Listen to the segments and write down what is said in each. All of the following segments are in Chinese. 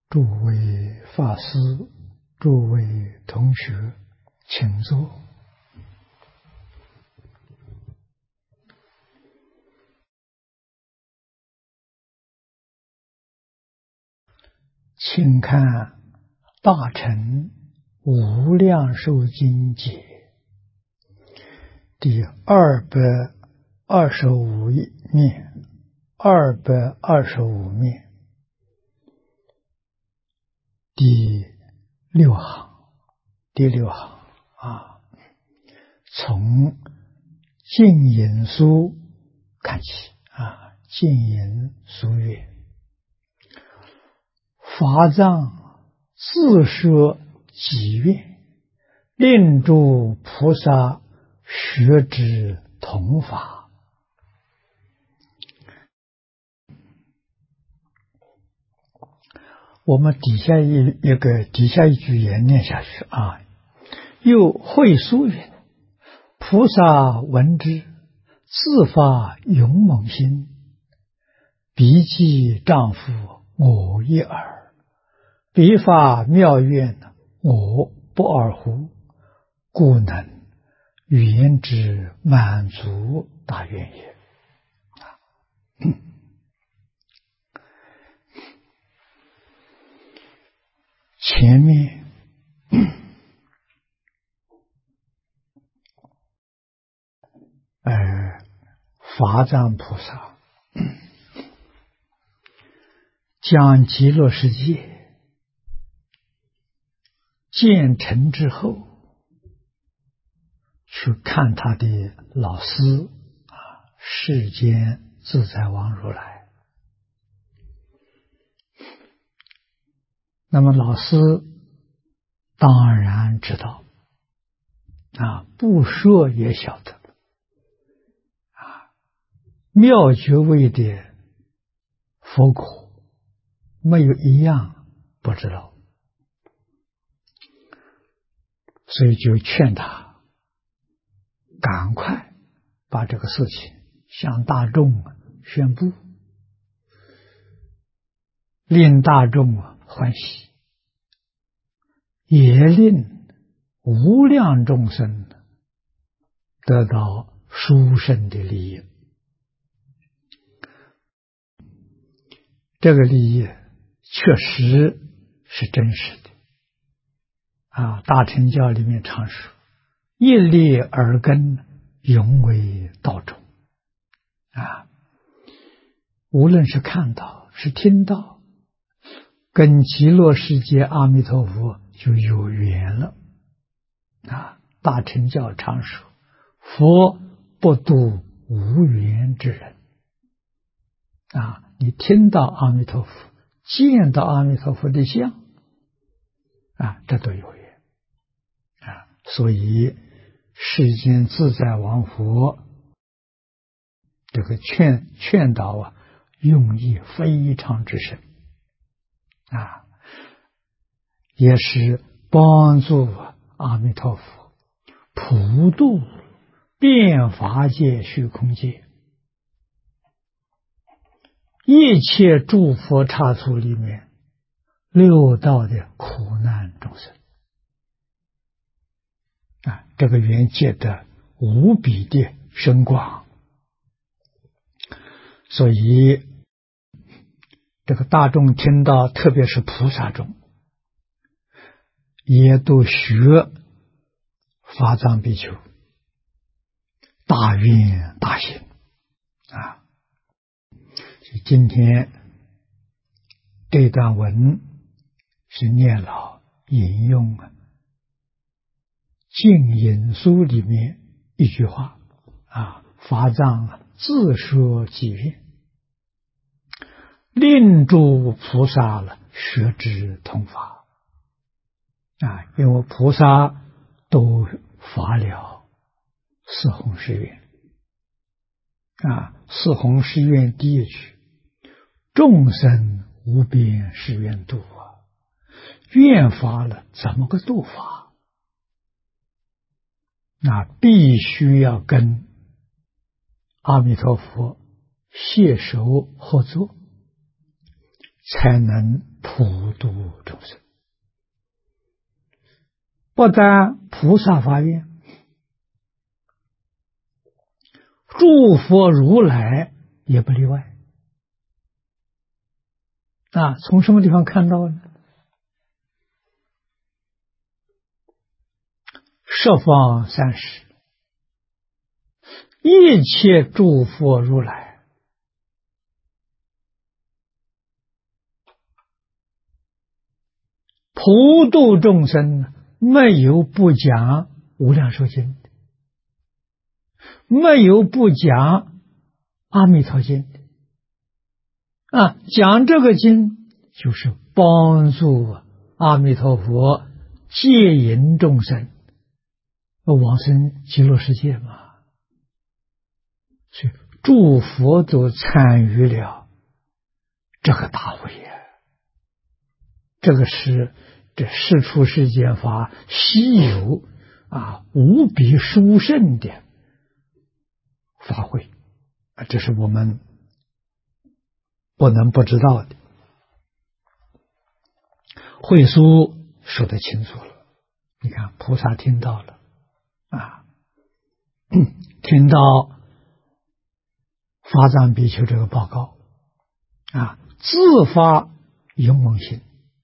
诸位法师、诸位同学，请坐。请看《大乘无量寿经解》第225面，225面第六行啊，从净隐书看起啊，净隐书曰：法藏自设己愿，令诸菩萨学之同法。我们底下一句言念下去啊，又会书云：菩萨闻之，自发勇猛心，彼记丈夫我一耳，彼发妙愿我不二乎？故能圆之满足大愿也。前面法藏菩萨将极乐世界建成之后，去看他的老师世间自在王如来。那么老师当然知道不说也晓得妙觉位的佛果没有一样不知道，所以就劝他赶快把这个事情向大众宣布，令大众欢喜，也令无量众生得到殊胜的利益。这个利益确实是真实的大乘教里面常说：一粒耳根，永为道种无论是看到是听到，跟极乐世界阿弥陀佛就有缘了大乘教常说：佛不度无缘之人你听到阿弥陀佛，见到阿弥陀佛的像这都有缘所以世间自在王佛这个劝导用意非常之深也是帮助阿弥陀佛普度遍法界虚空界一切诸佛刹土里面六道的苦难众生这个缘界的无比的深广。所以这个大众听到，特别是菩萨众，也都学法藏比丘大愿大行今天这段文是念老引用净隐书里面一句话法藏自说己愿，令诸菩萨学之同法因为菩萨都发了四弘誓愿四弘誓愿第一句：众生无边誓愿度愿发了，怎么个度法？必须要跟阿弥陀佛携手合作，才能普度众生。不但菩萨发愿，诸佛如来也不例外。从什么地方看到呢？十方三世，一切诸佛如来普度众生，没有不讲无量寿经，没有不讲阿弥陀经讲这个经就是帮助阿弥陀佛接引众生往生极乐世界嘛。所以诸佛都参与了这个大会这个是这世出世间法稀有无比殊胜的法会这是我们不能不知道的。慧疏说得清楚了，你看菩萨听到了听到法藏比丘这个报告自发勇猛心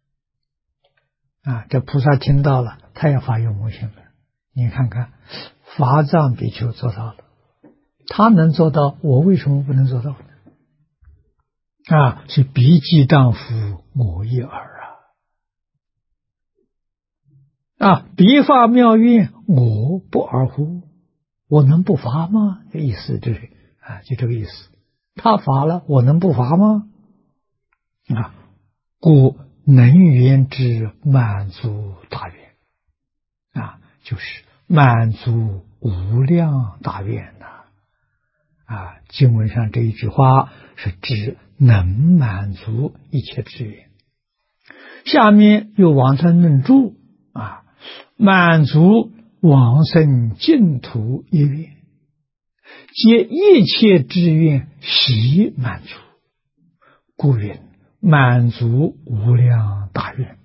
这菩萨听到了，他也发勇猛心了。你看看法藏比丘做到了，他能做到，我为什么不能做到呢？是彼济当夫，我亦尔彼发妙愿，我不尔乎？我能不发吗？这意思就是就这个意思。他发了，我能不发吗？故能缘之满足大愿就是满足无量大愿经文上这一句话是指能满足一切之愿。下面又往生论注满足往生净土一愿，皆一切之愿悉满足，故云满足无量大愿。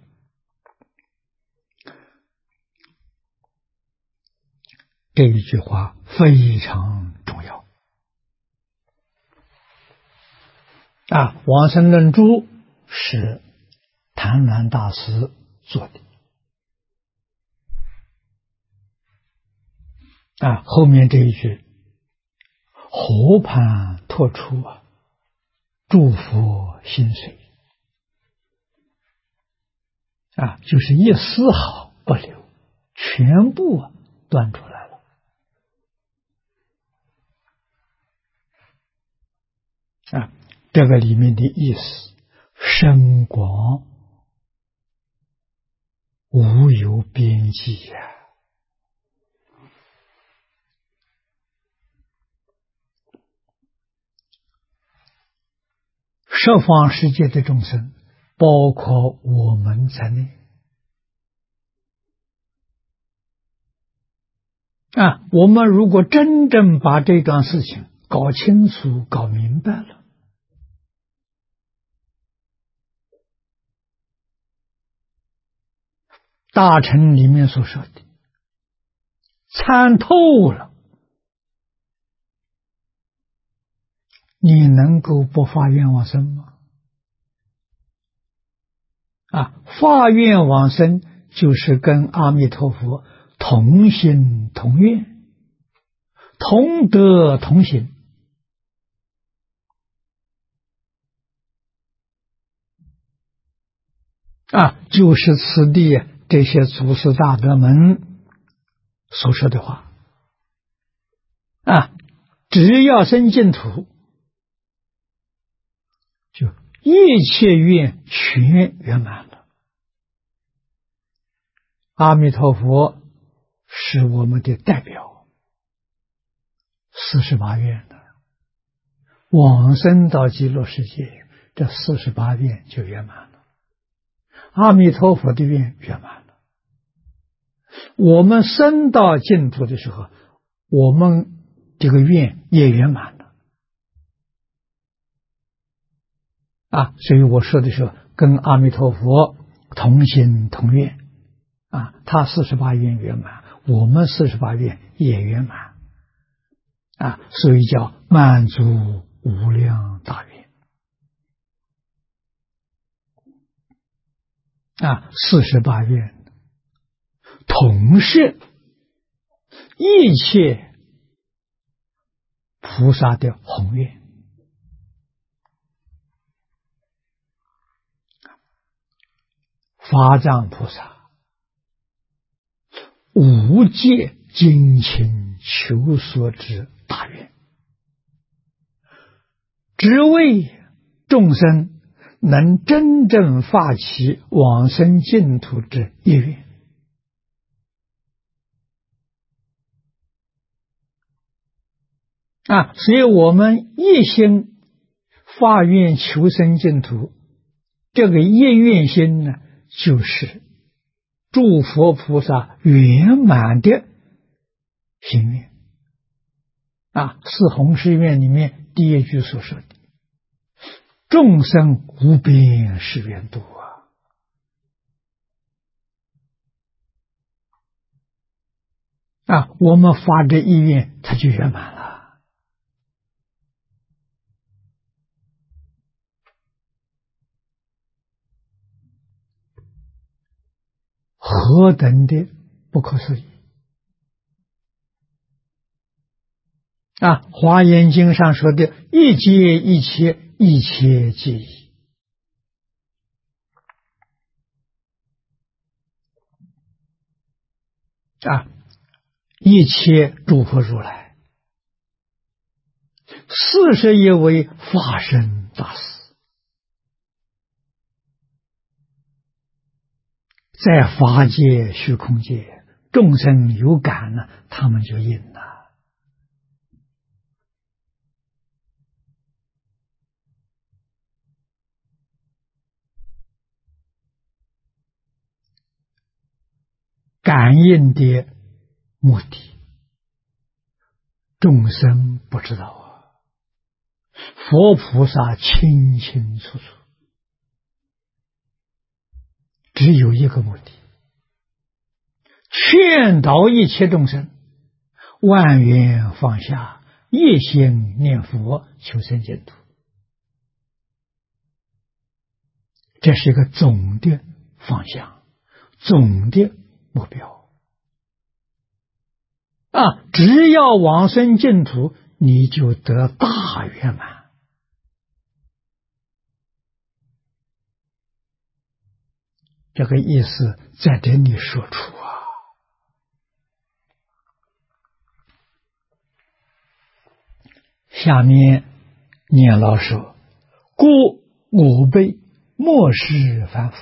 这一句话非常重要往生论注是谭鸾大师做的后面这一句河畔拓出诸佛心髓就是一丝毫不留，全部端出来了这个里面的意思深广无有边际十方世界的众生，包括我们在内我们如果真正把这桩事情搞清楚搞明白了，大乘里面所说的参透了，你能够不发愿往生吗？发愿往生就是跟阿弥陀佛同心同愿，同德同行就是此地这些祖师大德们所说的话只要生净土，就一切愿全圆满了。阿弥陀佛是我们的代表，48愿的往生到极乐世界，这48愿就圆满了。阿弥陀佛的愿圆满了，我们升到净土的时候，我们这个愿也圆满了所以我说的时候， 跟阿弥陀佛同心同愿啊，他48愿圆满，我们48愿也圆满啊，所以叫满足无量大愿啊，48愿同摄一切菩萨的宏愿。法藏菩萨无界精勤求索之大愿，只为众生能真正发起往生净土之意愿。啊，所以我们一心发愿求生净土，这个一愿心呢，就是诸佛菩萨圆满的心愿啊，是弘誓愿里面第一句所说的众生无边誓愿度啊，我们发这意愿它就圆满了。何等的不可思议啊！华严经上说的一切一切一切皆已啊，一切诸佛如来41位法身大士，在法界虚空界众生有感呢，他们就应了。感应的目的众生不知道啊，佛菩萨清清楚楚，只有一个目的，劝导一切众生万缘放下，一心念佛求生净土，这是一个总的方向，总的目标啊！只要往生净土，你就得大圆满。这个意思在这里说出啊。下面念老说：故我辈莫视凡夫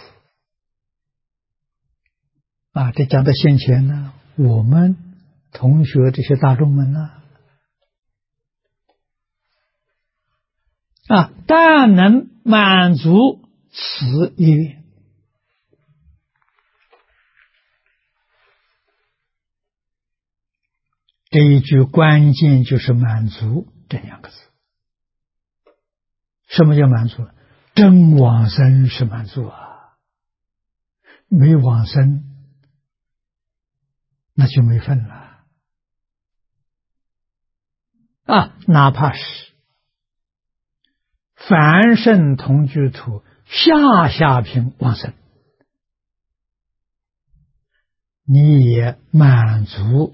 啊，这讲到先前呢，我们同学这些大众们呢，啊，但能满足此意愿，这一句关键就是满足这2个字。什么叫满足？真往生是满足啊，没往生那就没份了啊！哪怕是凡圣同居土下品往生，你也满足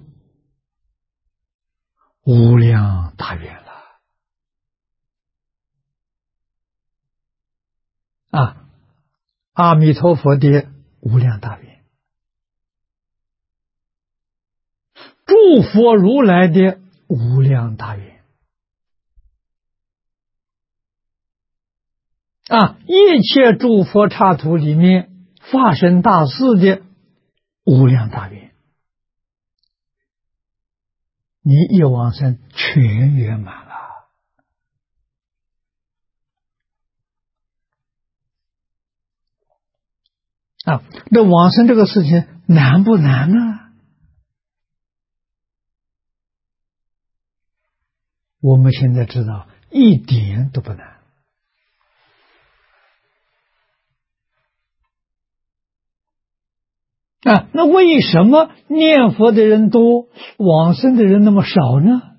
无量大愿了啊！阿弥陀佛的无量大愿，诸佛如来的无量大愿啊！一切诸佛刹土里面法身大士的无量大愿，你一往生全圆满了啊！那往生这个事情难不难呢？我们现在知道一点都不难啊，那为什么念佛的人多，往生的人那么少呢？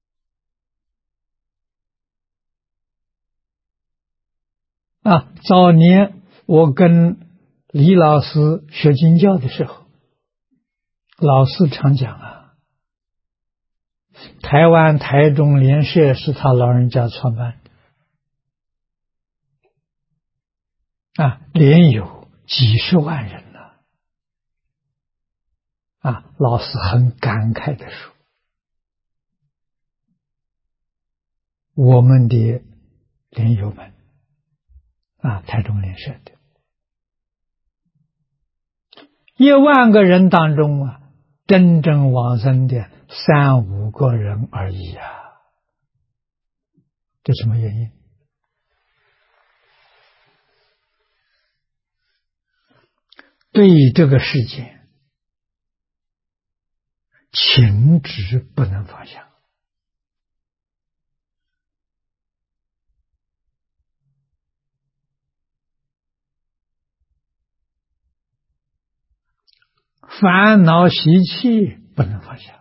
啊，早年我跟李老师学经教的时候，老师常讲啊，台湾台中联社是他老人家创办的，啊，连有几十万人呢，啊，老师很感慨的说，我们的莲友们，啊，台中联社的1万个人当中啊，真正往生的3、5个人而已啊，这什么原因？对这个世界情执不能放下，烦恼习气不能放下，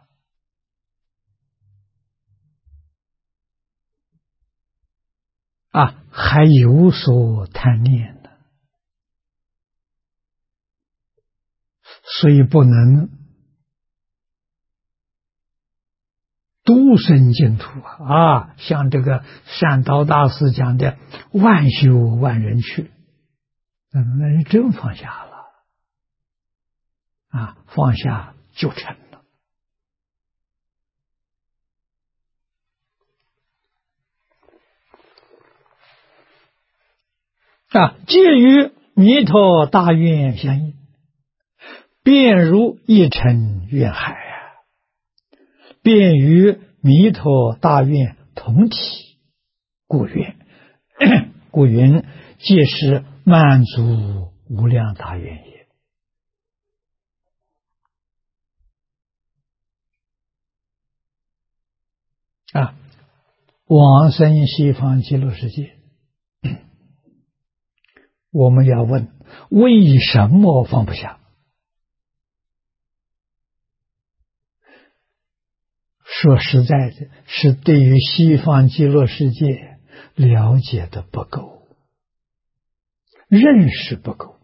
啊，还有所贪念呢，所以不能独生净土啊！像这个善导大师讲的“万修万人去”，那真放下了啊，放下就成了啊！介于弥陀大愿相应，便如一尘愿海啊，便于弥陀大愿同体，故愿故云皆是满足无量大愿也。啊，往生西方极乐世界，我们要问为什么放不下？说实在的，是对于西方极乐世界了解的不够，认识不够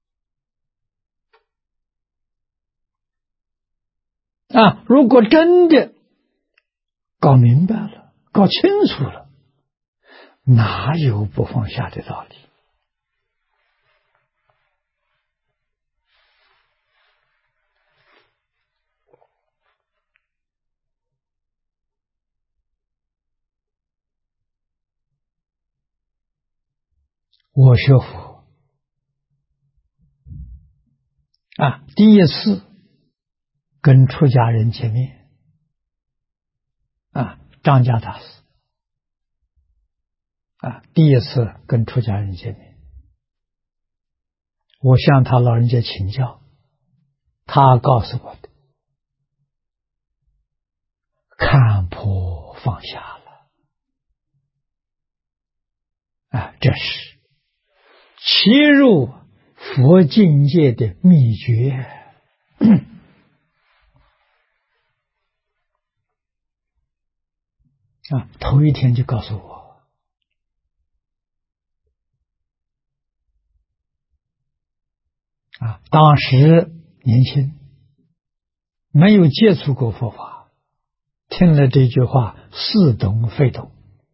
啊！如果真的搞明白了，搞清楚了，哪有不放下的道理？我学佛啊，第一次跟出家人见面啊，张家大师啊，第一次跟出家人见面，我向他老人家请教，他告诉我的，看破放下了啊，这是切入佛境界的秘诀。啊，头一天就告诉我，啊，当时年轻，没有接触过佛法，听了这句话似懂非懂。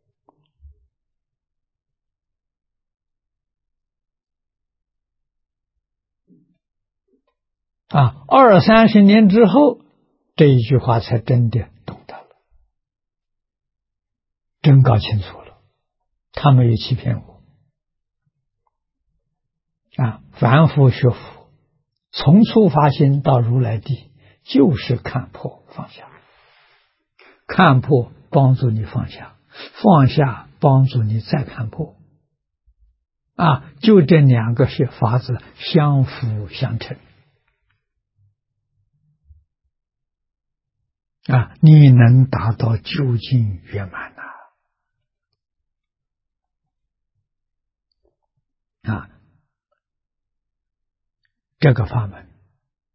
啊，20、30年之后，这一句话才真的懂得了，真搞清楚了，他没有欺骗我。啊，凡夫学佛，从初发心到如来地，就是看破放下，看破帮助你放下，放下帮助你再看破。啊，就这2个学法子相辅相成。啊，你能达到究竟圆满呐！啊，这个法门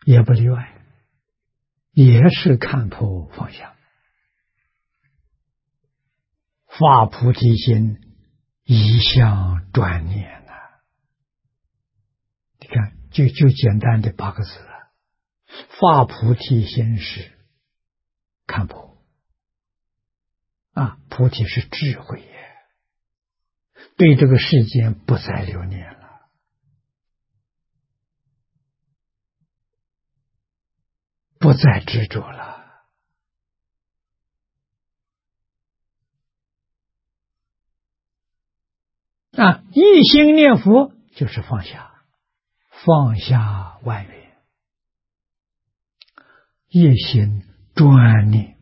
也不例外，也是看破放下，发菩提心，一向专念呐。你看，就简单的8个字啊，发菩提心是看破啊，菩提是智慧也，对这个世间不再留念了。不再执着了啊！一心念佛就是放下，放下万缘，一心专念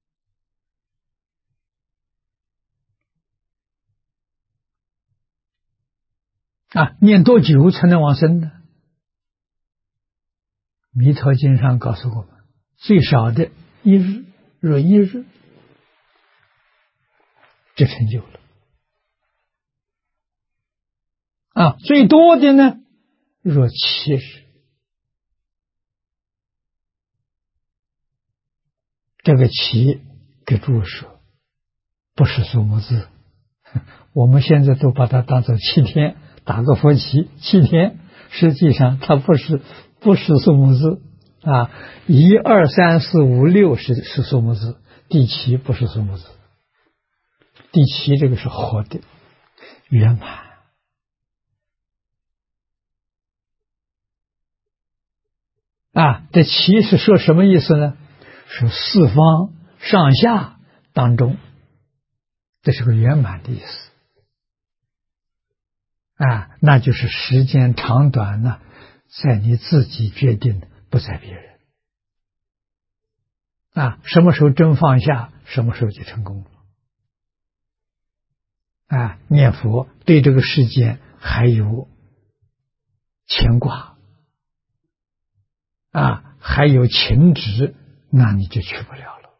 啊！念多久才能往生呢？弥陀经上告诉我们，最少的1日，若1日就成就了啊！最多的呢，若7日。这个7给注释，不是数目字，我们现在都把它当做7天，打个佛旗7天，实际上它不是数目字啊，1、2、3、4、5、6是数目字，第7不是数目字，第7这个是活的圆满啊。这7是说什么意思呢？是四方上下当中，这是个圆满的意思啊，那就是时间长短呢，在你自己决定，不在别人啊。什么时候真放下，什么时候就成功了啊。念佛对这个世间还有牵挂啊，还有情执，那你就去不了了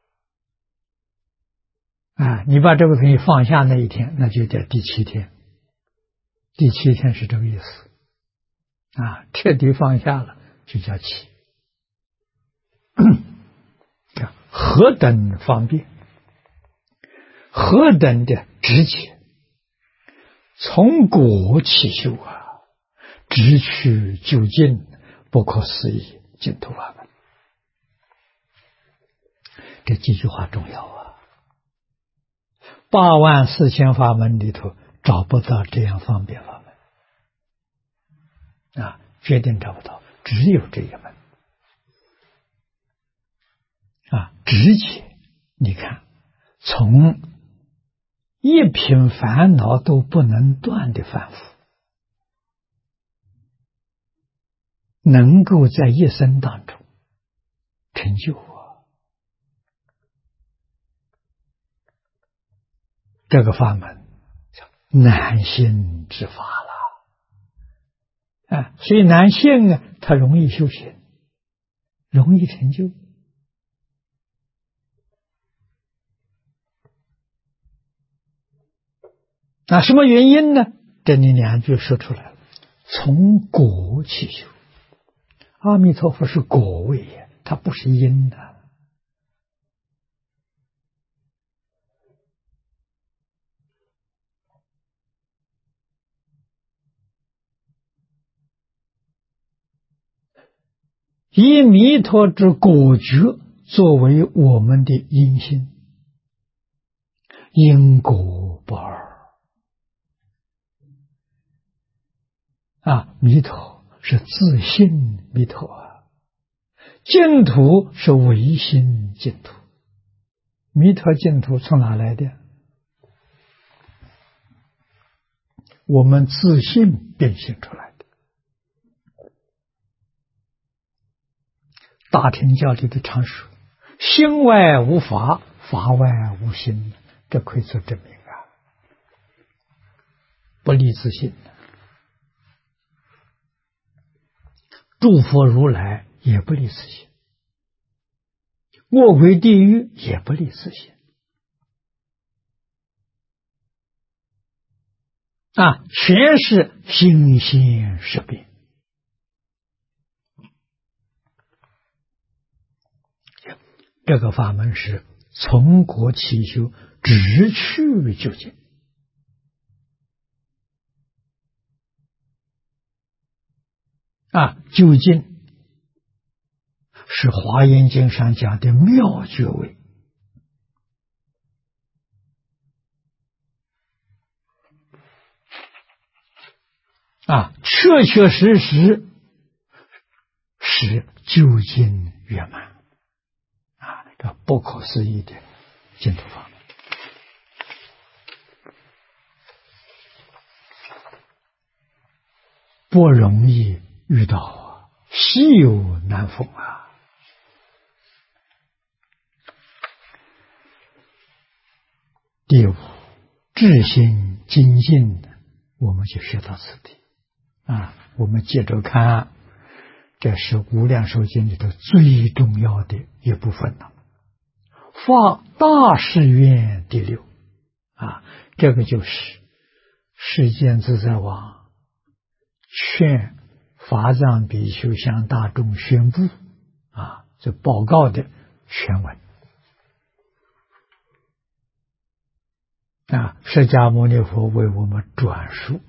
啊。你把这个东西放下那一天，那就叫第7天。第7天是这个意思啊，彻底放下了就叫7。何等方便，何等的直接，从果起修啊，直去究竟，不可思议净土法门。这几句话重要啊！84000法门里头找不到这样方便法门啊，绝对找不到，只有这一门啊，直接。你看，从一品烦恼都不能断的凡夫，能够在一生当中成就这个法门，叫难信之法了啊！所以难信啊，它容易修行，容易成就啊。什么原因呢？这里2句说出来了，从果起修。阿弥陀佛是果位也，它不是因的。以弥陀之果觉作为我们的因心，因果不二啊！弥陀是自性弥陀啊，净土是唯心净土。弥陀净土从哪来的？我们自性变现出来的。大乘教里的常说，心外无法，法外无心，这可以做证明啊！不离自性，诸佛如来也不离自性，恶鬼地狱也不离自性啊，全是心性识别。 这个法门是从国起修，直去究竟。究竟是《华严经》上讲的妙觉位。确确实实是究竟圆满。这不可思议的净土法门。不容易遇到稀有难逢啊！第五，至心精进，我们就学到此地。我们接着看，这是《无量寿经》里头最重要的一部分了。发大誓愿第六，这个就是世间自在王劝法藏比丘向大众宣布这报告的全文。释迦牟尼佛为我们转述。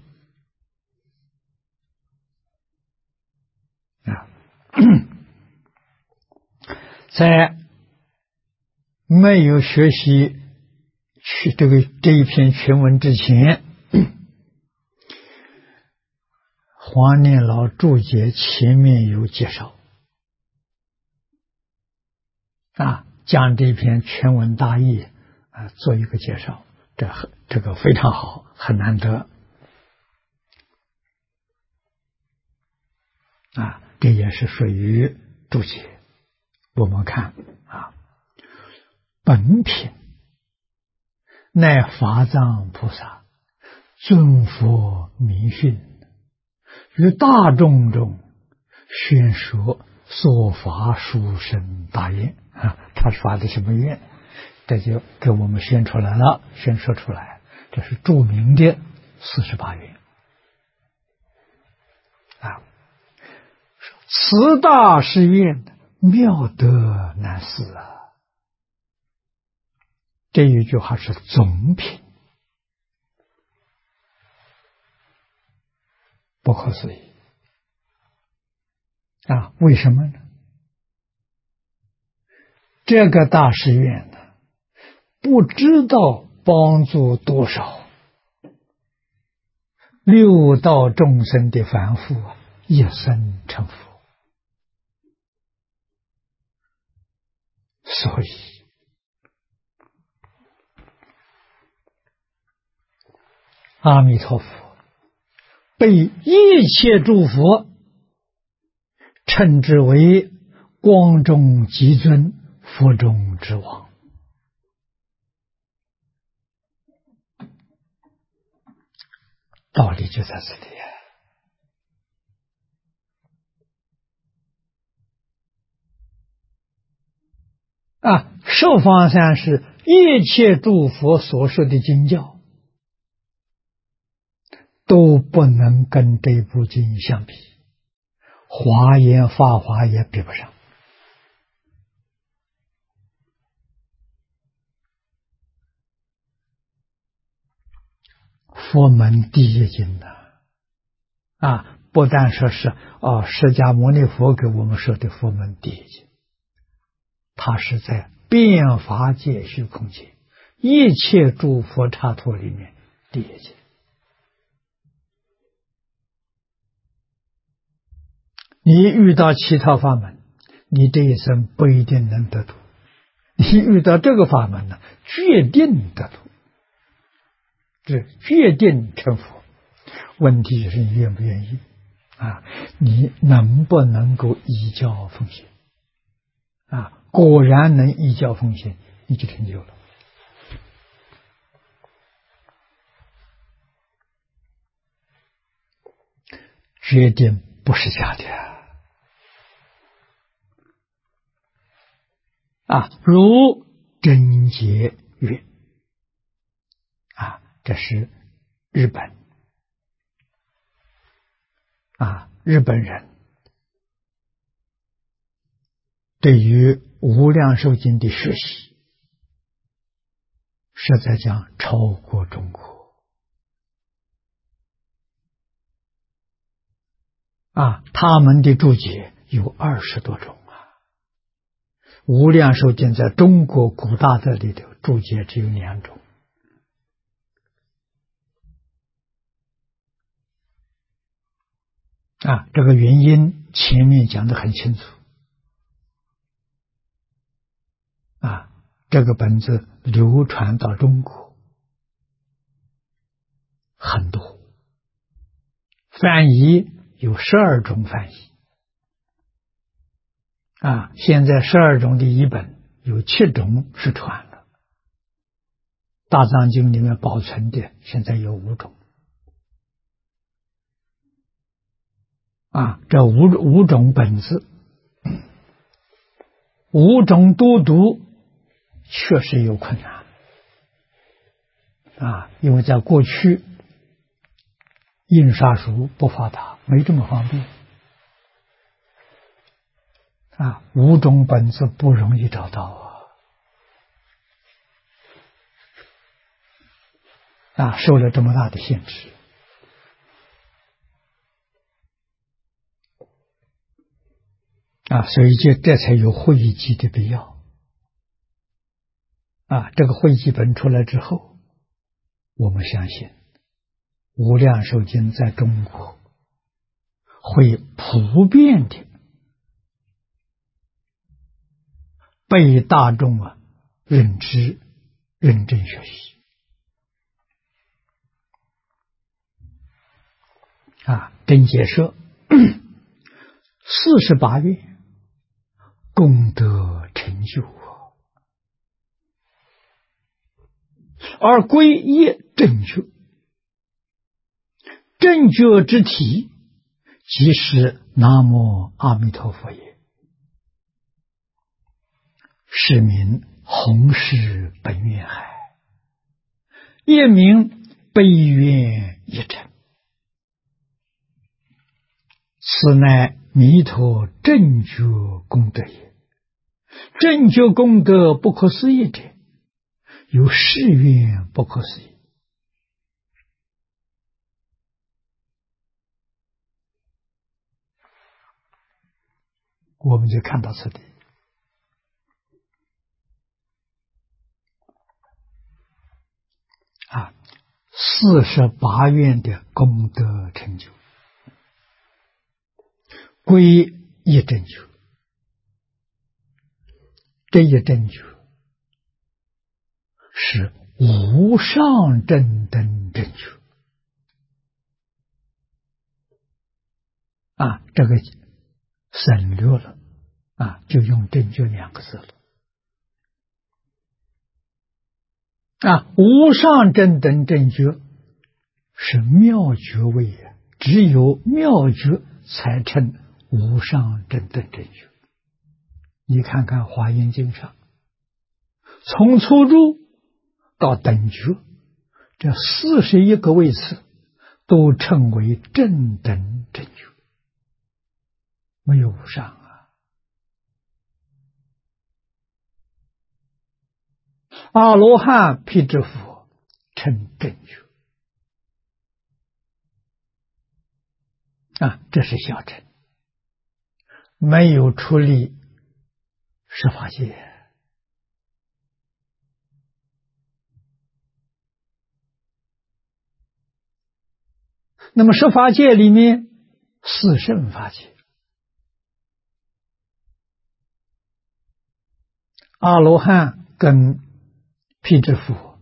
在没有学习这一篇全文之前，黄念老注解前面有介绍，将这篇全文大意做一个介绍，这个非常好，很难得。这也是属于注解。我们看本品乃法藏菩萨尊佛名训，于大众中宣说说法殊胜大愿。他发的什么愿？这就给我们宣出来了，宣说出来，这是著名的48愿。此大誓愿，妙德难思啊！这一句话是总品，不可思议为什么呢？这个大誓愿呢，不知道帮助多少六道众生的凡夫一生成佛。所以阿弥陀佛被一切诸佛称之为光中极尊，佛中之王。道理就在这里十方三世一切诸佛所说的经教都不能跟这部经相比，华严法华也比不上。佛门第一经不但说是释迦牟尼佛给我们说的佛门第一经，它是在遍法界虚空界一切诸佛刹土里面第一经。你遇到其他法门，你这一生不一定能得度；你遇到这个法门呢，决定得度，这决定成佛。问题是你愿不愿意你能不能够依教奉行果然能依教奉行，你就成就了。决定不是假的如真解曰这是日本日本人对于无量寿经的学习，实在讲超过中国他们的注解有20多种无量寿经在中国古大德里头注解只有2种这个原因前面讲得很清楚这个本子流传到中国很多，翻译有12种翻译现在12种的译本有7种是传了，大藏经里面保存的现在有5种这五种本子5种都读确实有困难因为在过去印刷术不发达，没这么方便5种本子不容易找到受了这么大的限制所以这才有会集的必要这个会集本出来之后，我们相信无量寿经在中国会普遍的被大众认知、认真学习真解说48愿功德成就而归业正觉，正觉之体即是南无阿弥陀佛也，是名弘誓本愿海，业名悲愿一真，此乃弥陀正觉功德也。正觉功德不可思议者，有誓愿不可思议。我们就看到此地48愿的功德成就，归一正觉，这一正觉是无上正等正觉这个省略了就用正觉2个字了无上正等正觉是妙觉位只有妙觉才称无上正等正觉。你看看华严经上，从初住到等觉，这41个位次都称为正等正觉，没有无上阿罗汉辟支佛称正觉这是小乘，没有出离十法界。那么十法界里面四圣法界，阿罗汉跟辟支佛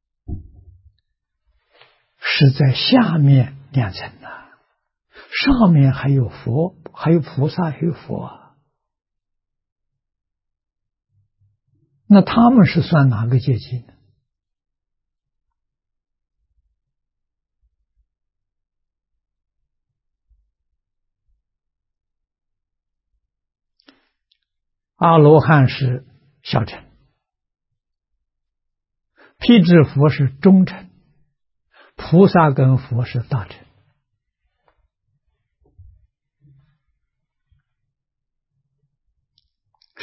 是在下面2层上面还有佛，还有菩萨，还有佛那他们是算哪个阶级呢？阿罗汉是小乘，辟支佛是中乘，菩萨跟佛是大乘。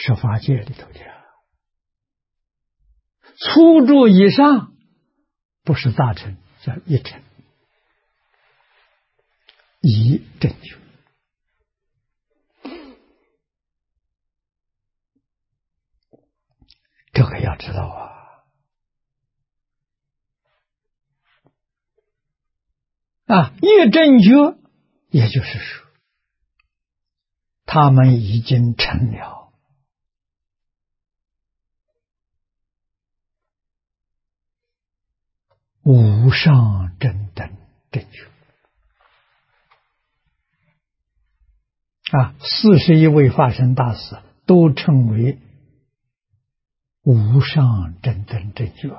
十法界里头的，初住以上不是大乘，叫一乘，一正觉。这个要知道一正觉，也就是说，他们已经成了无上正等正觉41位法身大士都称为无上正等正觉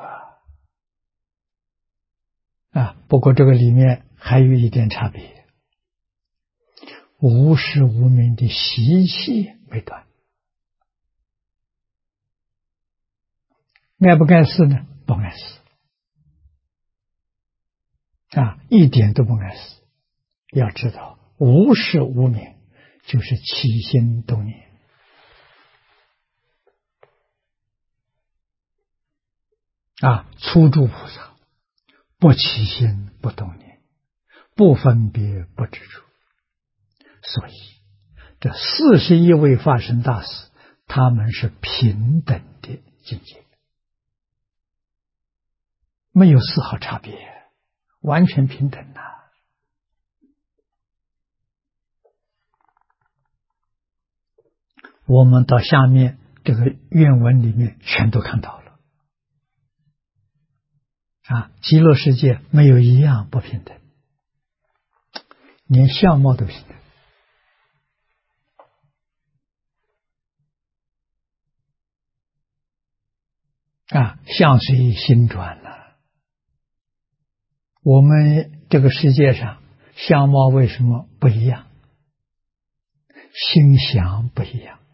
不过这个里面还有一点差别，无始无明的习气没断，碍不碍事呢？不碍事一点都不碍事。要知道，无始无明就是起心动念初住菩萨不起心不动念，不分别不执着，所以这41位法身大士，他们是平等的境界，没有丝毫差别，完全平等我们到下面这个愿文里面全都看到了极乐世界没有一样不平等，连相貌都平等相随心转我们这个世界上相貌为什么不一样？心想不一样。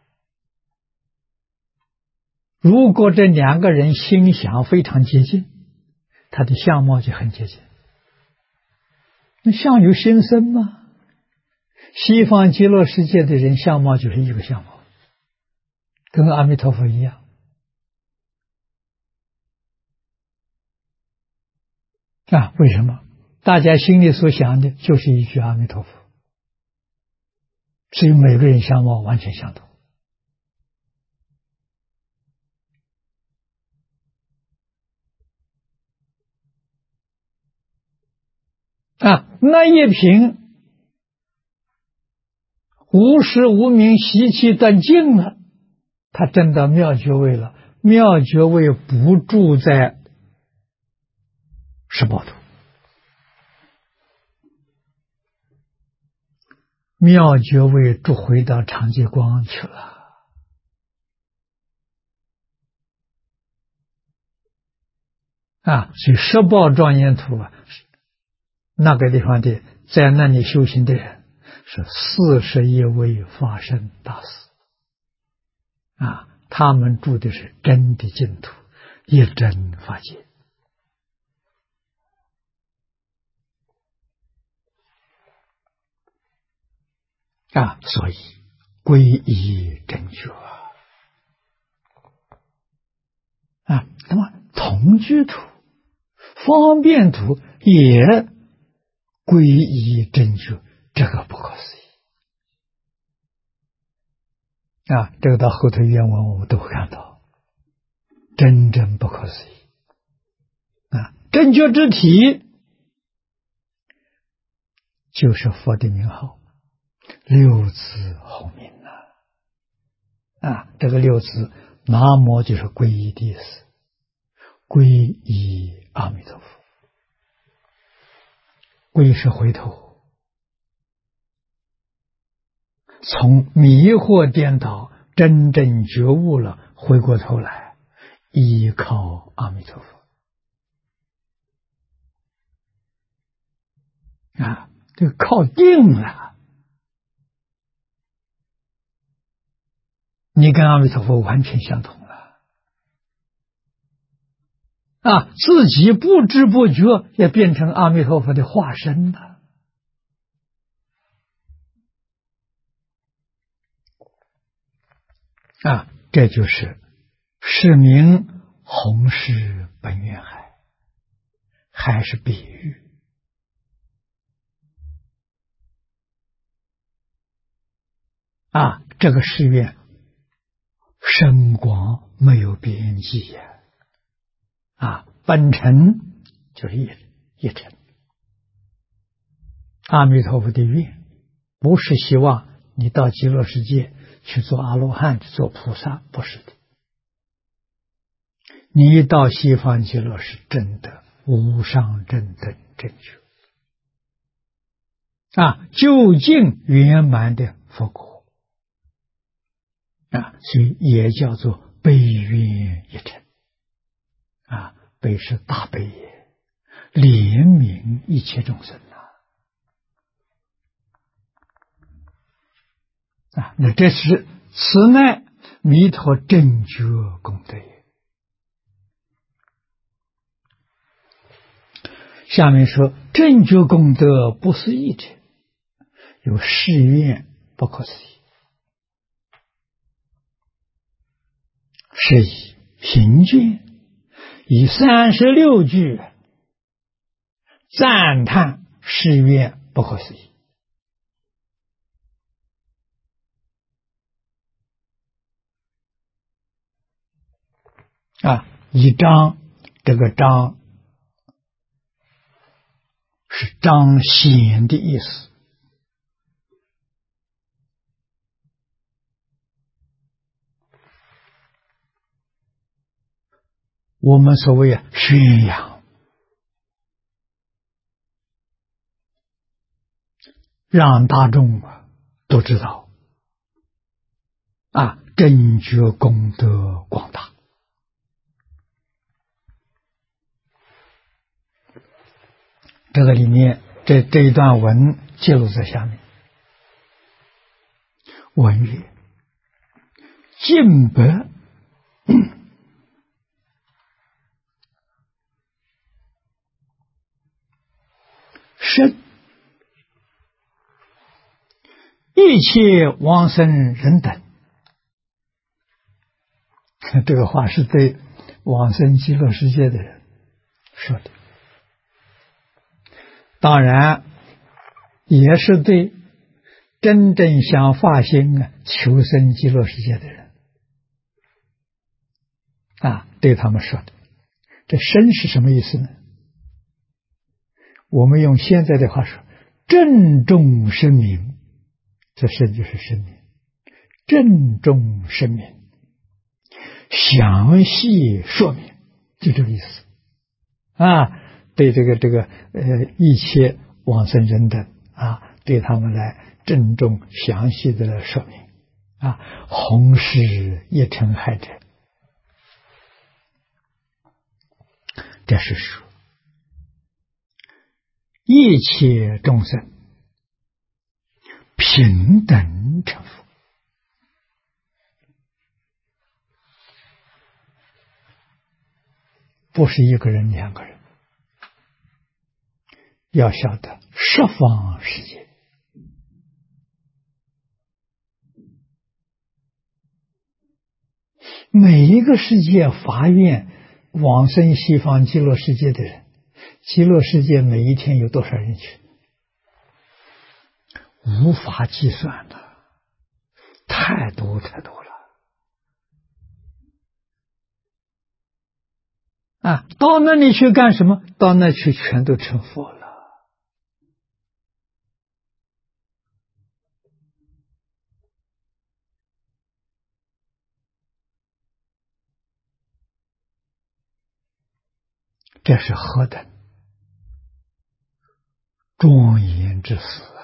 如果这两个人心想非常接近，他的相貌就很接近。那相由心生吗？西方极乐世界的人相貌就是一个相貌，跟阿弥陀佛一样为什么？大家心里所想的就是一句阿弥陀佛，所以每个人相貌完全相同那一品无始无明习气断尽了，他证到妙觉位了。妙觉位不住在十报土，妙觉位住回到长寂光去了所以十报庄严土那个地方的，在那里修行的人是41位法身大士他们住的是真的净土，一真法界所以皈依真觉那么同居土、方便土也皈依真觉，这个不可思议这个到后头原文我们都会看到，真正不可思议真觉之体就是佛的名号，六字洪名这个六字南无就是皈依的意思，皈依阿弥陀佛，皈是回头，从迷惑颠倒真正觉悟了，回过头来依靠阿弥陀佛这个靠定了，你跟阿弥陀佛完全相同了自己不知不觉也变成阿弥陀佛的化身了这就是是名弘誓本愿海，还是比喻啊？这个誓愿深广没有边际呀！啊，本尘就是一尘。阿弥陀佛的愿，不是希望你到极乐世界去做阿罗汉、去做菩萨，不是的。你一到西方极乐是真的无上正等正觉啊，究竟圆满的佛果啊，所以也叫做悲愿一尘啊，悲是大悲也，怜悯一切众生啊，那这是此乃弥陀正觉功德也。下面说正觉功德不思议者，有誓愿不可思议，是以评卷以36句赞叹誓愿不可思议。啊，一章，这个章是彰显的意思。我们所谓宣扬，让大众都知道啊，正觉功德广大。这个里面这一段文记录在下面。文曰：净白身一切往生人等，这个话是对往生极乐世界的人说的，当然也是对真正想发心求生极乐世界的人啊，对他们说的。这身是什么意思呢？我们用现在的话说，郑重声明，这身就是生命，郑重声明，详细说明，就这个意思啊。对这个一切往生人等啊，对他们来郑重详细的说明啊，弘誓一尘海者，这是说一切众生平等成佛，不是一个人两个人，要晓得十方世界每一个世界发愿往生西方极乐世界的人，极乐世界每一天有多少人去？无法计算的，太多太多了啊！到那里去干什么？到那去全都成佛了。这是何等庄严之事啊！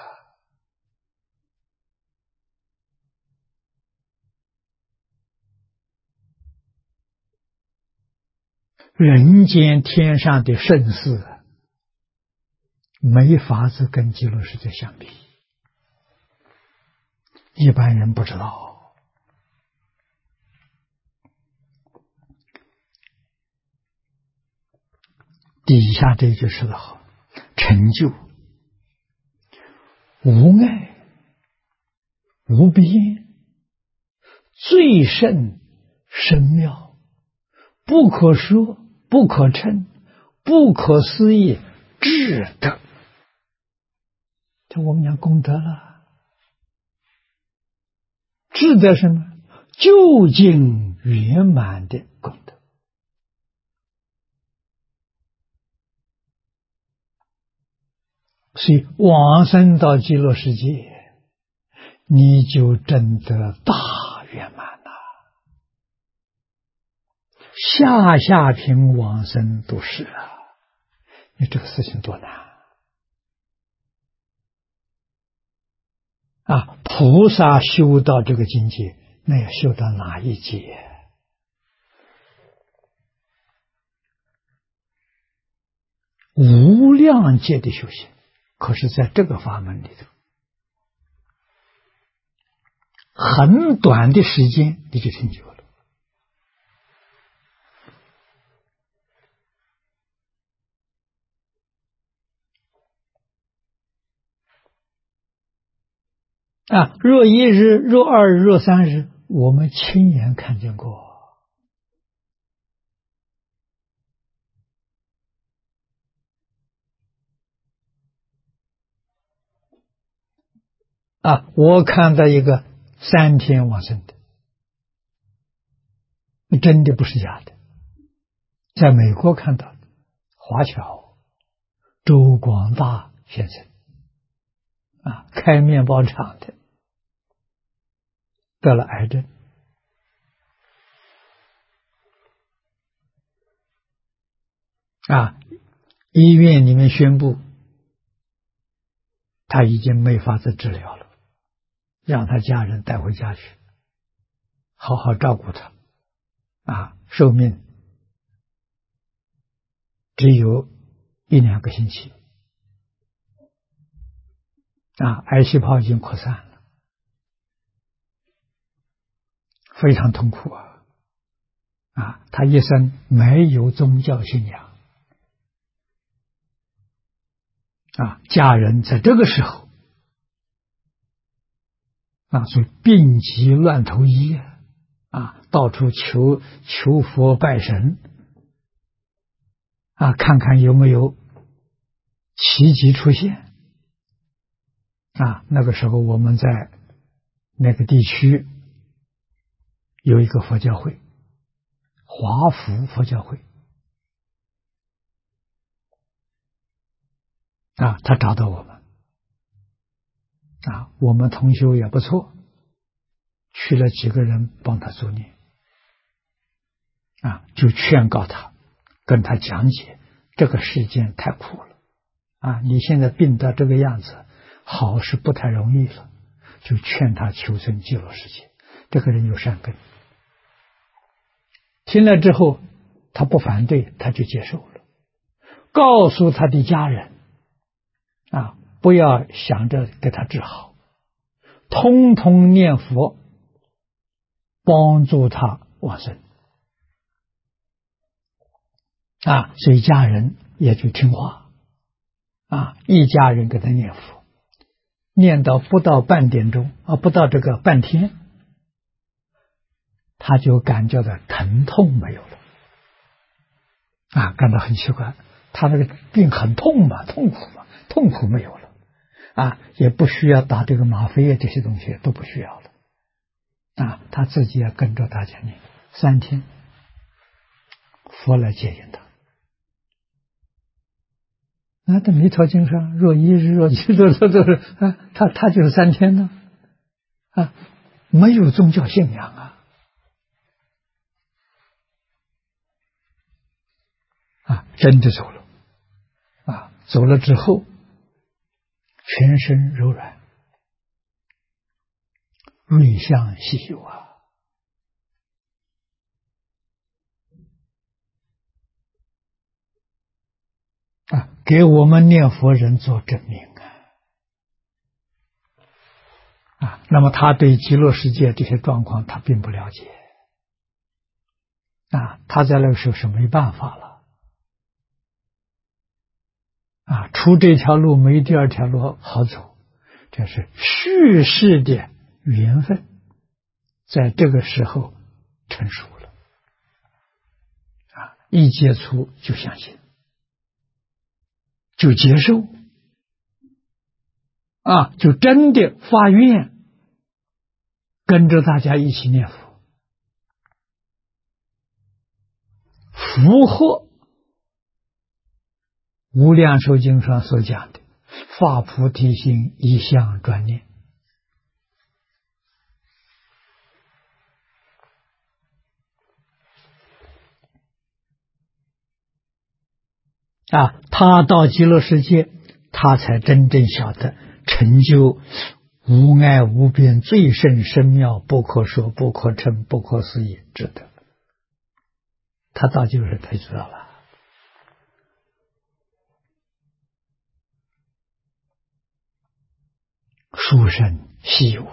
人间天上的盛事没法子跟极乐世界相比，一般人不知道。底下这句说得好，成就无碍无边，最胜深妙，不可说，不可称，不可思议，智德。这我们讲功德了，智德什么？究竟圆满的功德。所以往生到极乐世界，你就真得大圆满了。下下品往生都是啊，你这个事情多难啊！菩萨修到这个境界，那要修到哪一界？无量界的修行，可是在这个法门里头，很短的时间你就成就了。若一日，若二日，若三日，我们亲眼看见过。我看到一个3天往生的，真的不是假的，在美国看到的，华侨周广大先生开面包厂的，得了癌症，医院里面宣布他已经没法子治疗了，让他家人带回家去，好好照顾他，寿命只有1-2个星期，癌细胞已经扩散了，非常痛苦他一生没有宗教信仰家人在这个时候所以病急乱投医到处求佛拜神看看有没有奇迹出现那个时候我们在那个地区有一个佛教会，华福佛教会他找到我们我们同修也不错，去了几个人帮他助念就劝告他，跟他讲解这个世间太苦了你现在病到这个样子，好是不太容易了，就劝他求生极乐世界。这个人有善根，听了之后他不反对，他就接受了，告诉他的家人不要想着给他治好，通通念佛帮助他往生所以家人也就听话一家人给他念佛，念到不到半点钟不到这个半天，他就感觉到疼痛没有了感到很奇怪，他那个病很痛嘛，痛苦没有了也不需要打这个吗啡这些东西都不需要了他自己也跟着大家念3天，佛来接引他。在弥陀经上，若一日若七日都是他就是3天呢没有宗教信仰真的走了走了之后全身柔软，瑞相稀有给我们念佛人做证明那么他对极乐世界这些状况他并不了解他在那个时候是没办法了出这条路没第二条路好走，这是续世的缘分，在这个时候成熟了一接触就相信，就接受，就真的发愿，跟着大家一起念佛，符合无量寿经上所讲的发菩提心，一向专念。他到极乐世界，他才真正晓得成就无碍无边最胜深妙不可说不可称不可思议之德。他到极乐世界他就知道了。殊胜稀有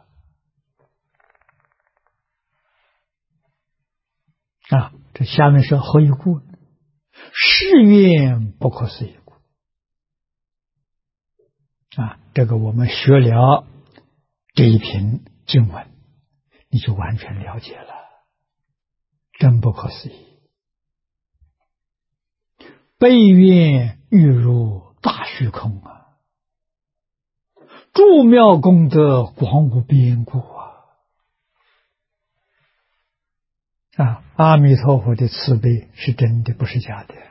这下面是何以故？誓愿不可思议故。这个我们学了这一篇经文，你就完全了解了，真不可思议。悲愿欲入大虚空诸妙功德广无边故阿弥陀佛的慈悲是真的，不是假的。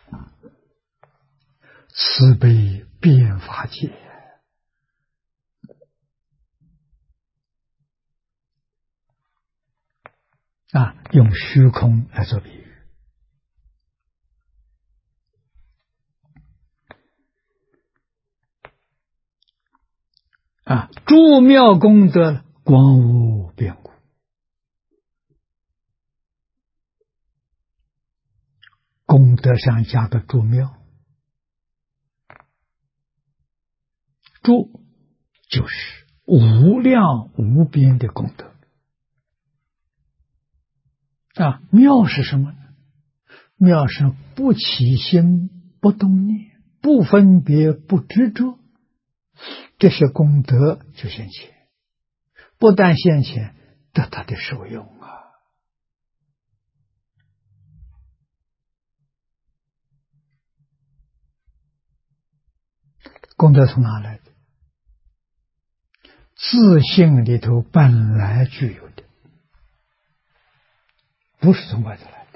慈悲遍法界用虚空来做比喻诸妙功德广无边故。功德上加个诸妙，诸就是无量无边的功德妙是什么呢？妙是不起心不动念，不分别不执着，这些功德就现前，不但现前，得他的受用功德从哪来的？自性里头本来具有的，不是从外头来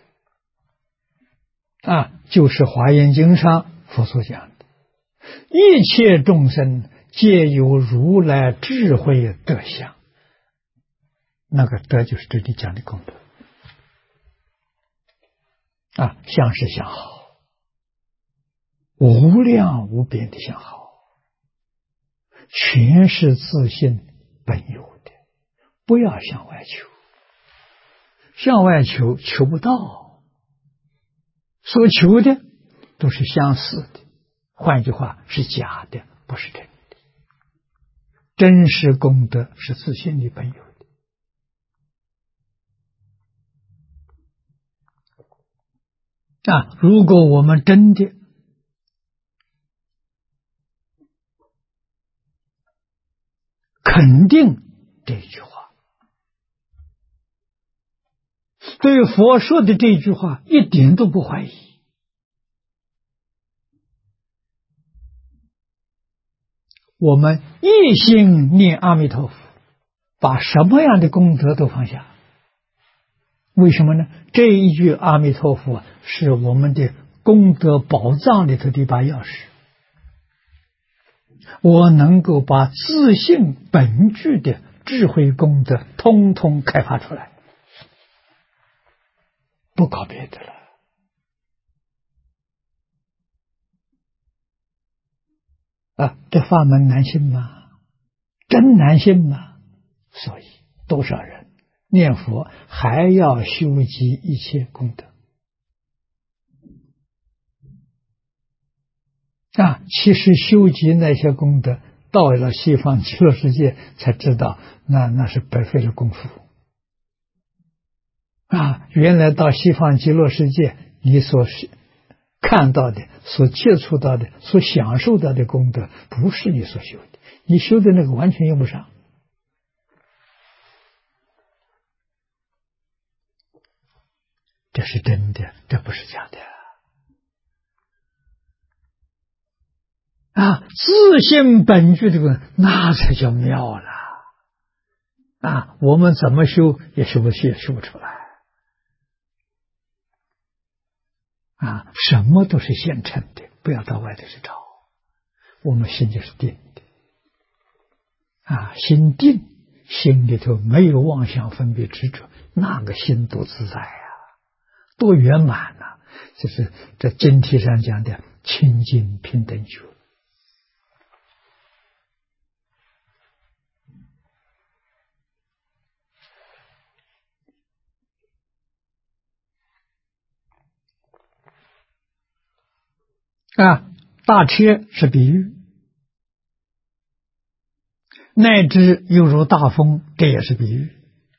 的就是华严经上佛所讲的，一切众生皆有如来智慧德相，那个德就是这里讲的功德相是相好，无量无边的相好，全是自性本有的，不要向外求，向外求求不到，所求的都是相似的，换句话是假的，不是真的。真实功德是自性里本有的如果我们真的肯定这句话，对佛说的这句话一点都不怀疑，我们一心念阿弥陀佛，把什么样的功德都放下。为什么呢？这一句阿弥陀佛是我们的功德宝藏里头的一把钥匙，我能够把自性本具的智慧功德通通开发出来，不搞别的了这法门难信吗？真难信吗？所以多少人念佛还要修集一切功德其实修集那些功德，到了西方极乐世界才知道，那是白费了功夫原来到西方极乐世界，你所看到的、所接触到的、所享受到的功德，不是你所修的，你修的那个完全用不上这是真的，这不是假的啊！自性本具这个，那才叫妙了啊！我们怎么修也修不出来啊！什么都是现成的，不要到外头去找。我们心就是定的啊，心定，心里头没有妄想分别执着，那个心多自在啊，多圆满啊！就是这经题上讲的清净平等觉啊。大车是比喻，乃至犹如大风，这也是比喻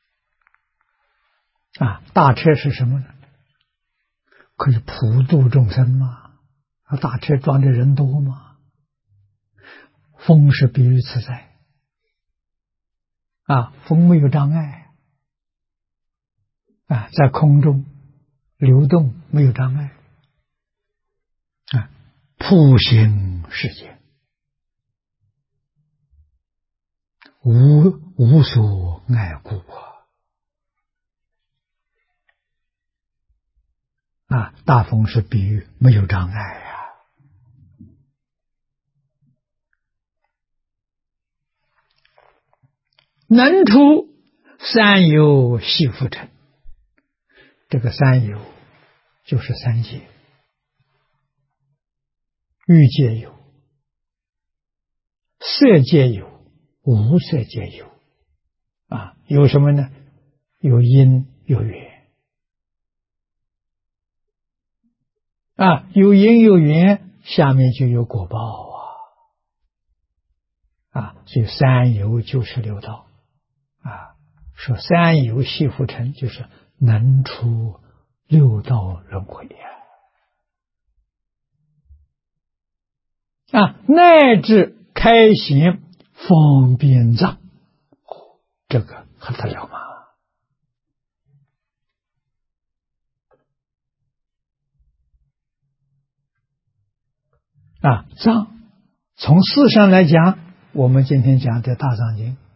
啊。大车是什么呢？可以普度众生吗？啊，大车装的人多吗？风是比喻自在啊，风没有障碍啊，在空中流动没有障碍啊，普行世界，无所爱故啊！大风是比喻没有障碍啊。能出三有系浮尘，这个三有就是三界，欲界有，色界有，无色界有啊。有什么呢？有因有缘啊，有因有缘，下面就有果报啊。所以三有就是六道啊。说三有系浮尘，就是能出六道轮回啊，乃至开显方便藏，这个很得了吗？啊，藏从事上来讲，我们今天讲的大藏经，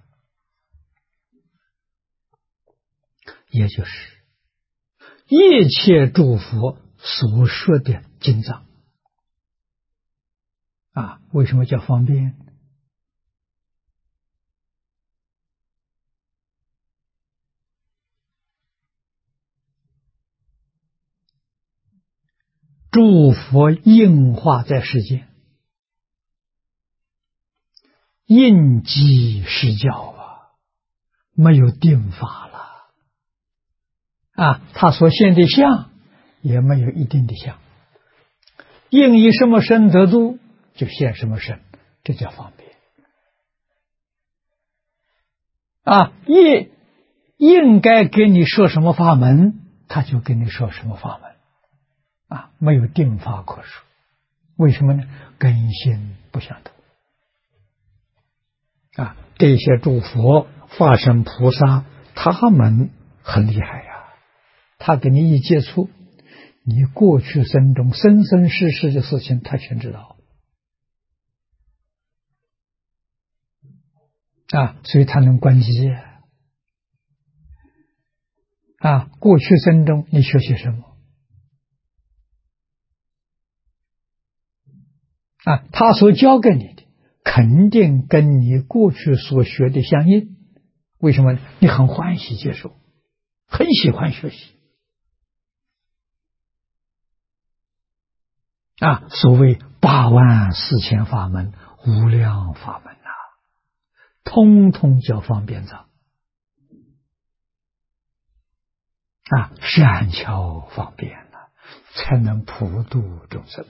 也就是一切诸佛所说的经藏啊。为什么叫方便？诸佛应化在世间，应机施教啊，没有定法了啊。他所现的相也没有一定的相，应以什么身得度，就现什么身，这叫方便啊。应该给你说什么法门，他就给你说什么法门啊，没有定法可说。为什么呢？根性不相同啊。这些诸佛、化身菩萨，他们很厉害呀。他跟你一接触，你过去生中生生世世的事情，他全知道啊，所以他能关机啊。过去生中你学习什么啊？他所教给你的，肯定跟你过去所学的相应。为什么呢？你很欢喜接受，很喜欢学习啊。所谓84000法门，无量法门啊，通通叫方便藏啊，善巧方便啊，才能普度众生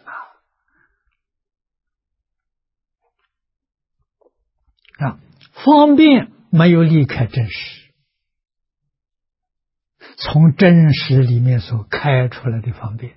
啊。方便没有离开真实，从真实里面所开出来的方便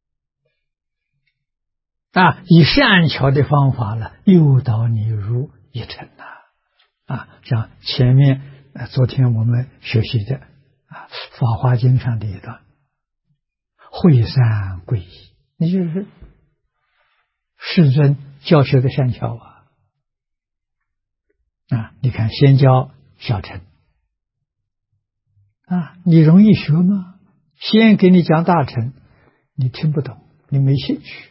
啊，以善巧的方法呢，诱导你入一尘像前面昨天我们学习的法华经上的一段会三归一，你就是世尊教学的善巧你看先教小乘你容易学吗？先给你讲大乘，你听不懂，你没兴趣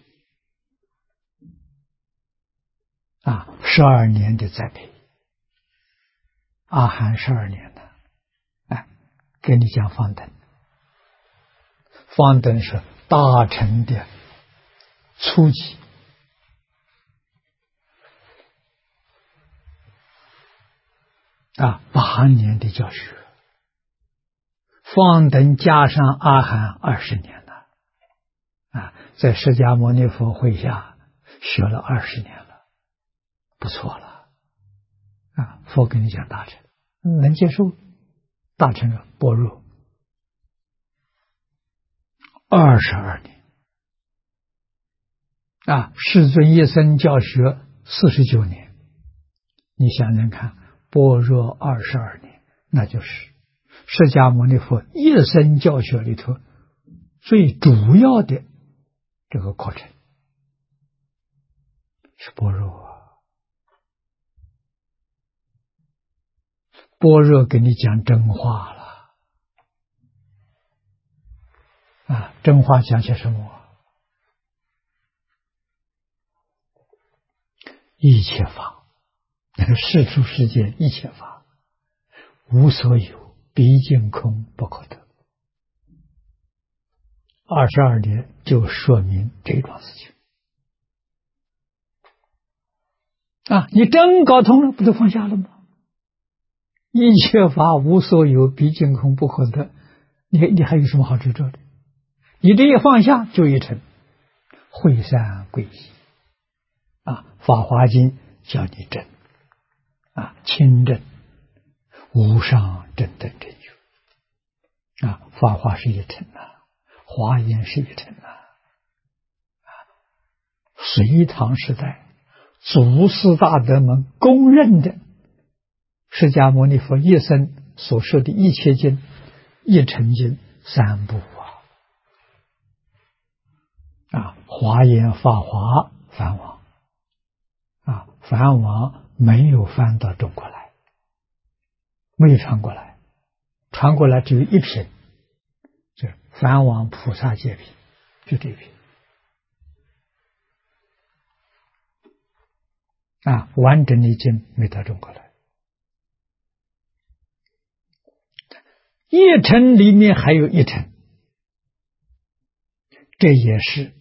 12年的栽培，阿含12年的给你讲方等，方等是大乘的初级8年的教学，方等加上阿含20年了在释迦牟尼佛会下学了20年了，不错了佛给你讲大乘，能接受？大乘的般若22年世尊一生教学49年，你想想看，般若22年，那就是释迦牟尼佛一生教学里头最主要的这个课程是般若般若给你讲真话了真话讲些什么？一切法，世出世间一切法，无所有，毕竟空，不可得。22年就说明这桩事情你真搞通了，不就放下了吗？一切法无所有，毕竟空，不可得，你还有什么好执着的？你这一放下就一尘，会三归一法华经叫你证清正无上正等正觉法华是一尘华严是一尘隋唐时代祖师大德们公认的释迦牟尼佛一生所说的一切经、一尘经3部华严、法华、梵王梵王没有翻到中国来，没有传过来，传过来只有一品，就是梵王菩萨戒品，就这一品完整的经没到中国来。一尘里面还有一尘，这也是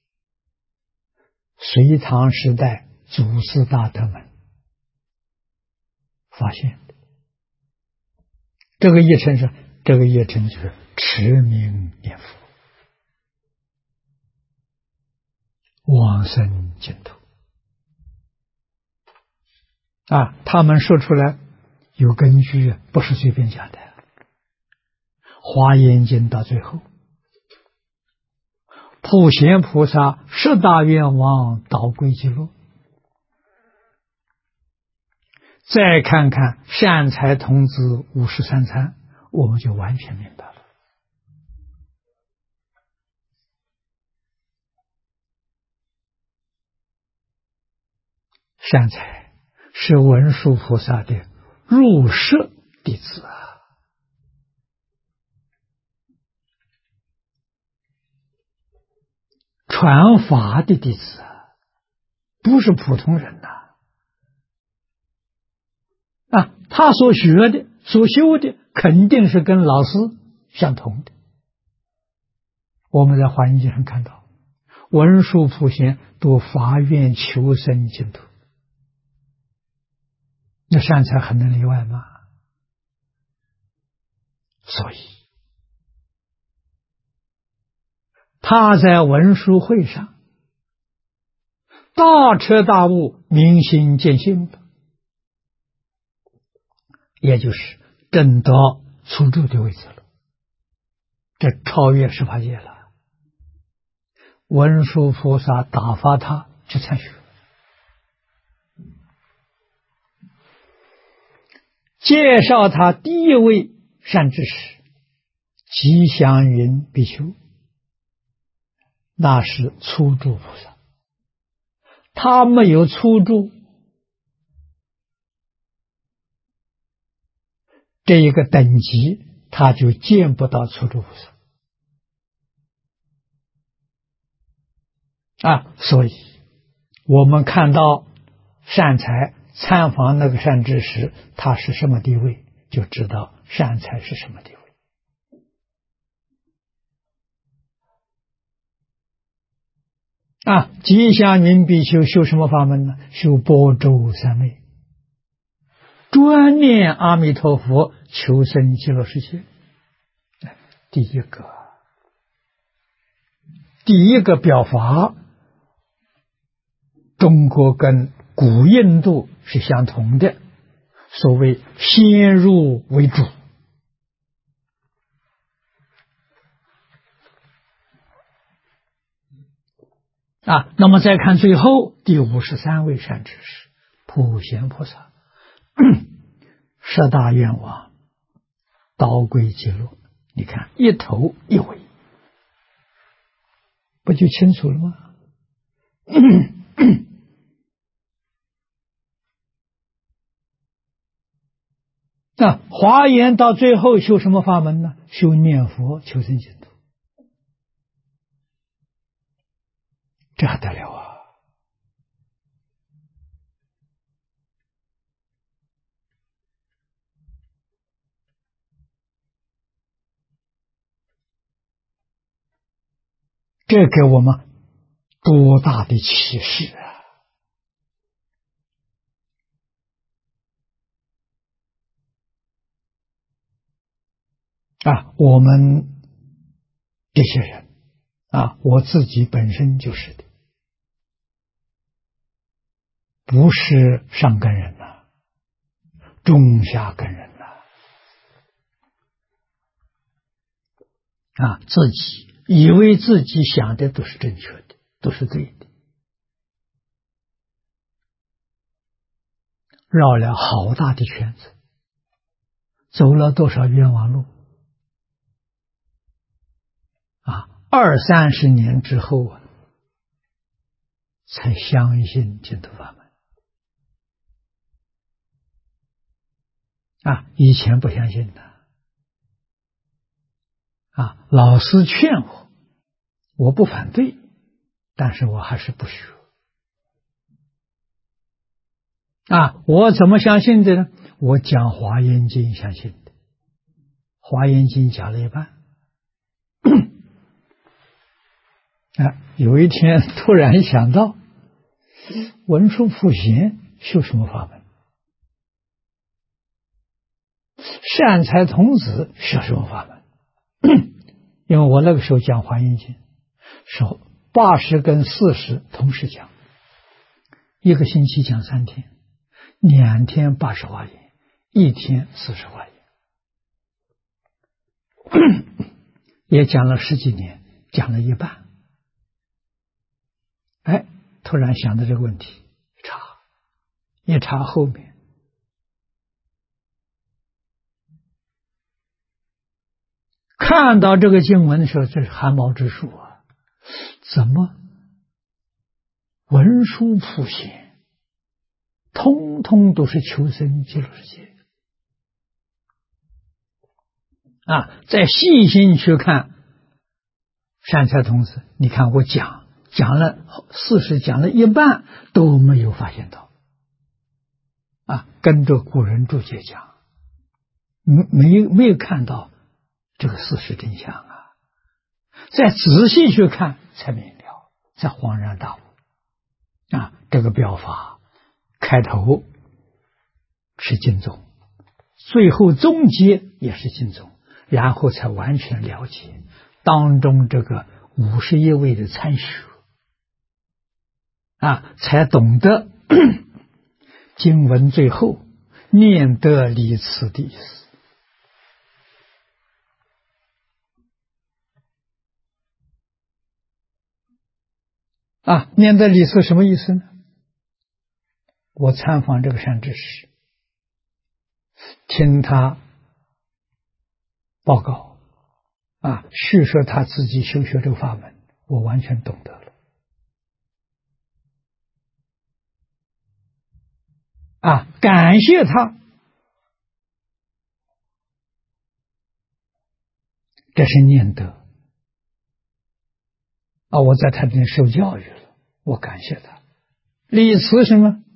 隋唐时代祖师大德们发现的。这个一尘就是持名念佛，往生净土他们说出来有根据，不是随便讲的。华严经到最后，普贤菩萨10大愿望导归极乐，再看看善财童子53参，我们就完全明白了。善财是文殊菩萨的入室弟子传法的弟子不是普通人他所学的所修的肯定是跟老师相同的。我们在华严经上看到文殊普贤都发愿求生净土，那善财还能例外吗？所以他在文殊会上大彻大悟，明心见性的，也就是证得初住的位置了，这超越十法界了。文殊菩萨打发他去参学介绍他第一位善知识吉祥云比丘，那是初住菩萨，他没有初住这一个等级，他就见不到初住菩萨所以我们看到善财参访那个善知识，他是什么地位，就知道善财是什么地位。吉祥云比丘修什么法门呢？修般舟三昧，专念阿弥陀佛，求生极乐世界。第一个表法，中国跟古印度是相同的，所谓先入为主。那么再看最后第53位善知识普贤菩萨，十大愿望导归极乐，你看一头一尾，不就清楚了吗？华严到最后修什么法门呢？修念佛求生净土，这还得了啊！这给我们多大的启示我们这些人我自己本身就是的，不是上根人中下根人自己以为自己想的都是正确的，都是对的，绕了好大的圈子，走了多少冤枉路20-30年之后才相信净土法门以前不相信的老师劝我不反对，但是我还是不学我怎么相信的呢？我讲华严经相信的，华严经讲了一半有一天突然想到文殊普贤修什么法门，善财童子修什么法门因为我那个时候讲华严经说80跟40同时讲，一个星期讲3天，2天80华严，1天40华严也讲了10几年，讲了一半突然想到这个问题，一查后面看到这个经文的时候，这是汗毛直竖怎么文殊普贤通通都是求生极乐世界再细心去看善财童子，你看我讲了40，讲了一半都没有发现到跟着古人注解讲，没有看到这个事实真相再仔细去看才明了，才恍然大悟这个表法开头是经宗，最后终结也是经宗，然后才完全了解当中这个51位的参学才懂得经文最后念得离次的意思念得离次什么意思呢？我参访这个善知识听他报告叙说他自己修学这个法门，我完全懂得了感谢他，这是念德我在他那边受教育了，我感谢他。礼辞什么？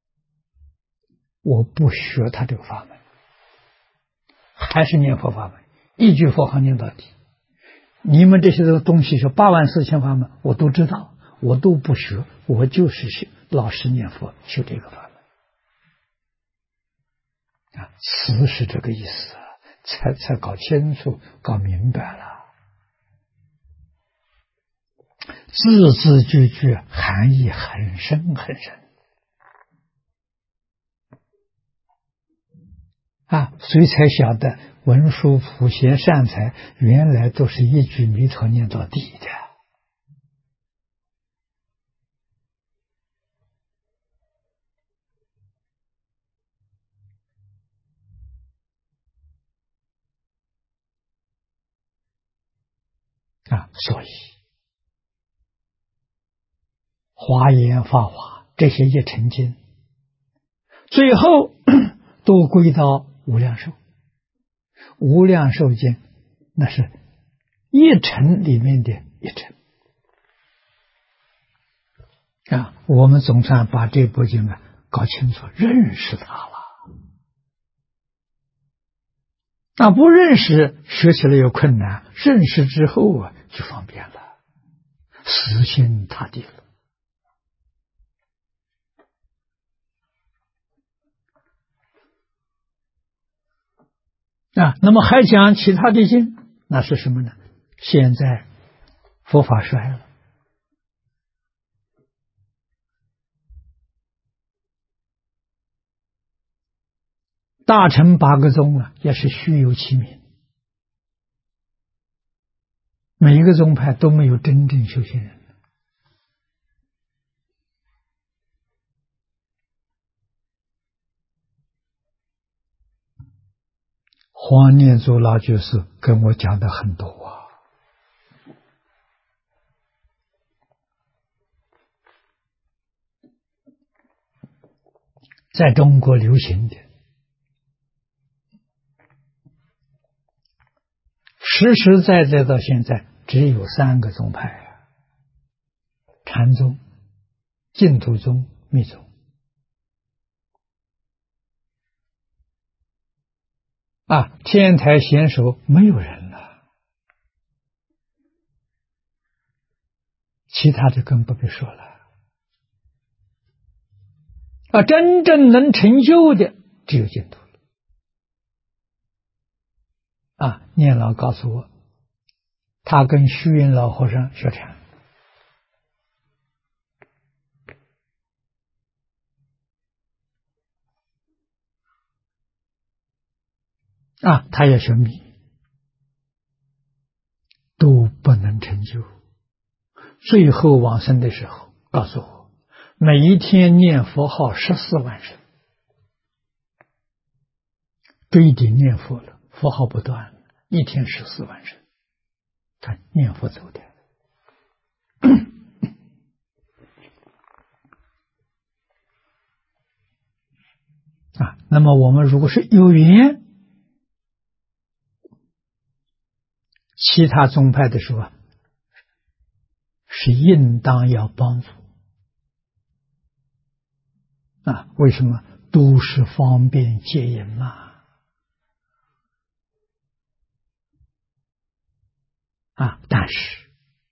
我不学他这个法门，还是念佛法门，一句佛号念到底。你们这些东西是84000法门，我都知道，我都不学，我就是老实念佛，修这个法门词是这个意思才搞清楚，搞明白了。字字句句含义很深很深所以才晓得文殊普贤善财原来都是一句弥陀念到底的所以华严法华这些一成经最后都归到无量寿。无量寿经那是一成里面的一成我们总算把这部经搞清楚，认识它了不认识学起来有困难，认识之后就方便了，死心塌地了那么还讲其他的经，那是什么呢？现在佛法衰了，大乘8个宗也是虚有其名，每一个宗派都没有真正修行人。黄念祖老居士跟我讲的很多在中国流行的实实在在到现在只有3个宗派禅宗、净土宗、密宗天台贤首没有人了，其他的更不必说了真正能成就的只有净土了念老告诉我，他跟虚云老和尚学禅他也学密，都不能成就。最后往生的时候告诉我，每一天念佛号14万声，堆顶念佛了，佛号不断，一天14万声，他念佛走的那么我们如果是有缘其他宗派的时候是应当要帮助为什么？都是方便戒引嘛但是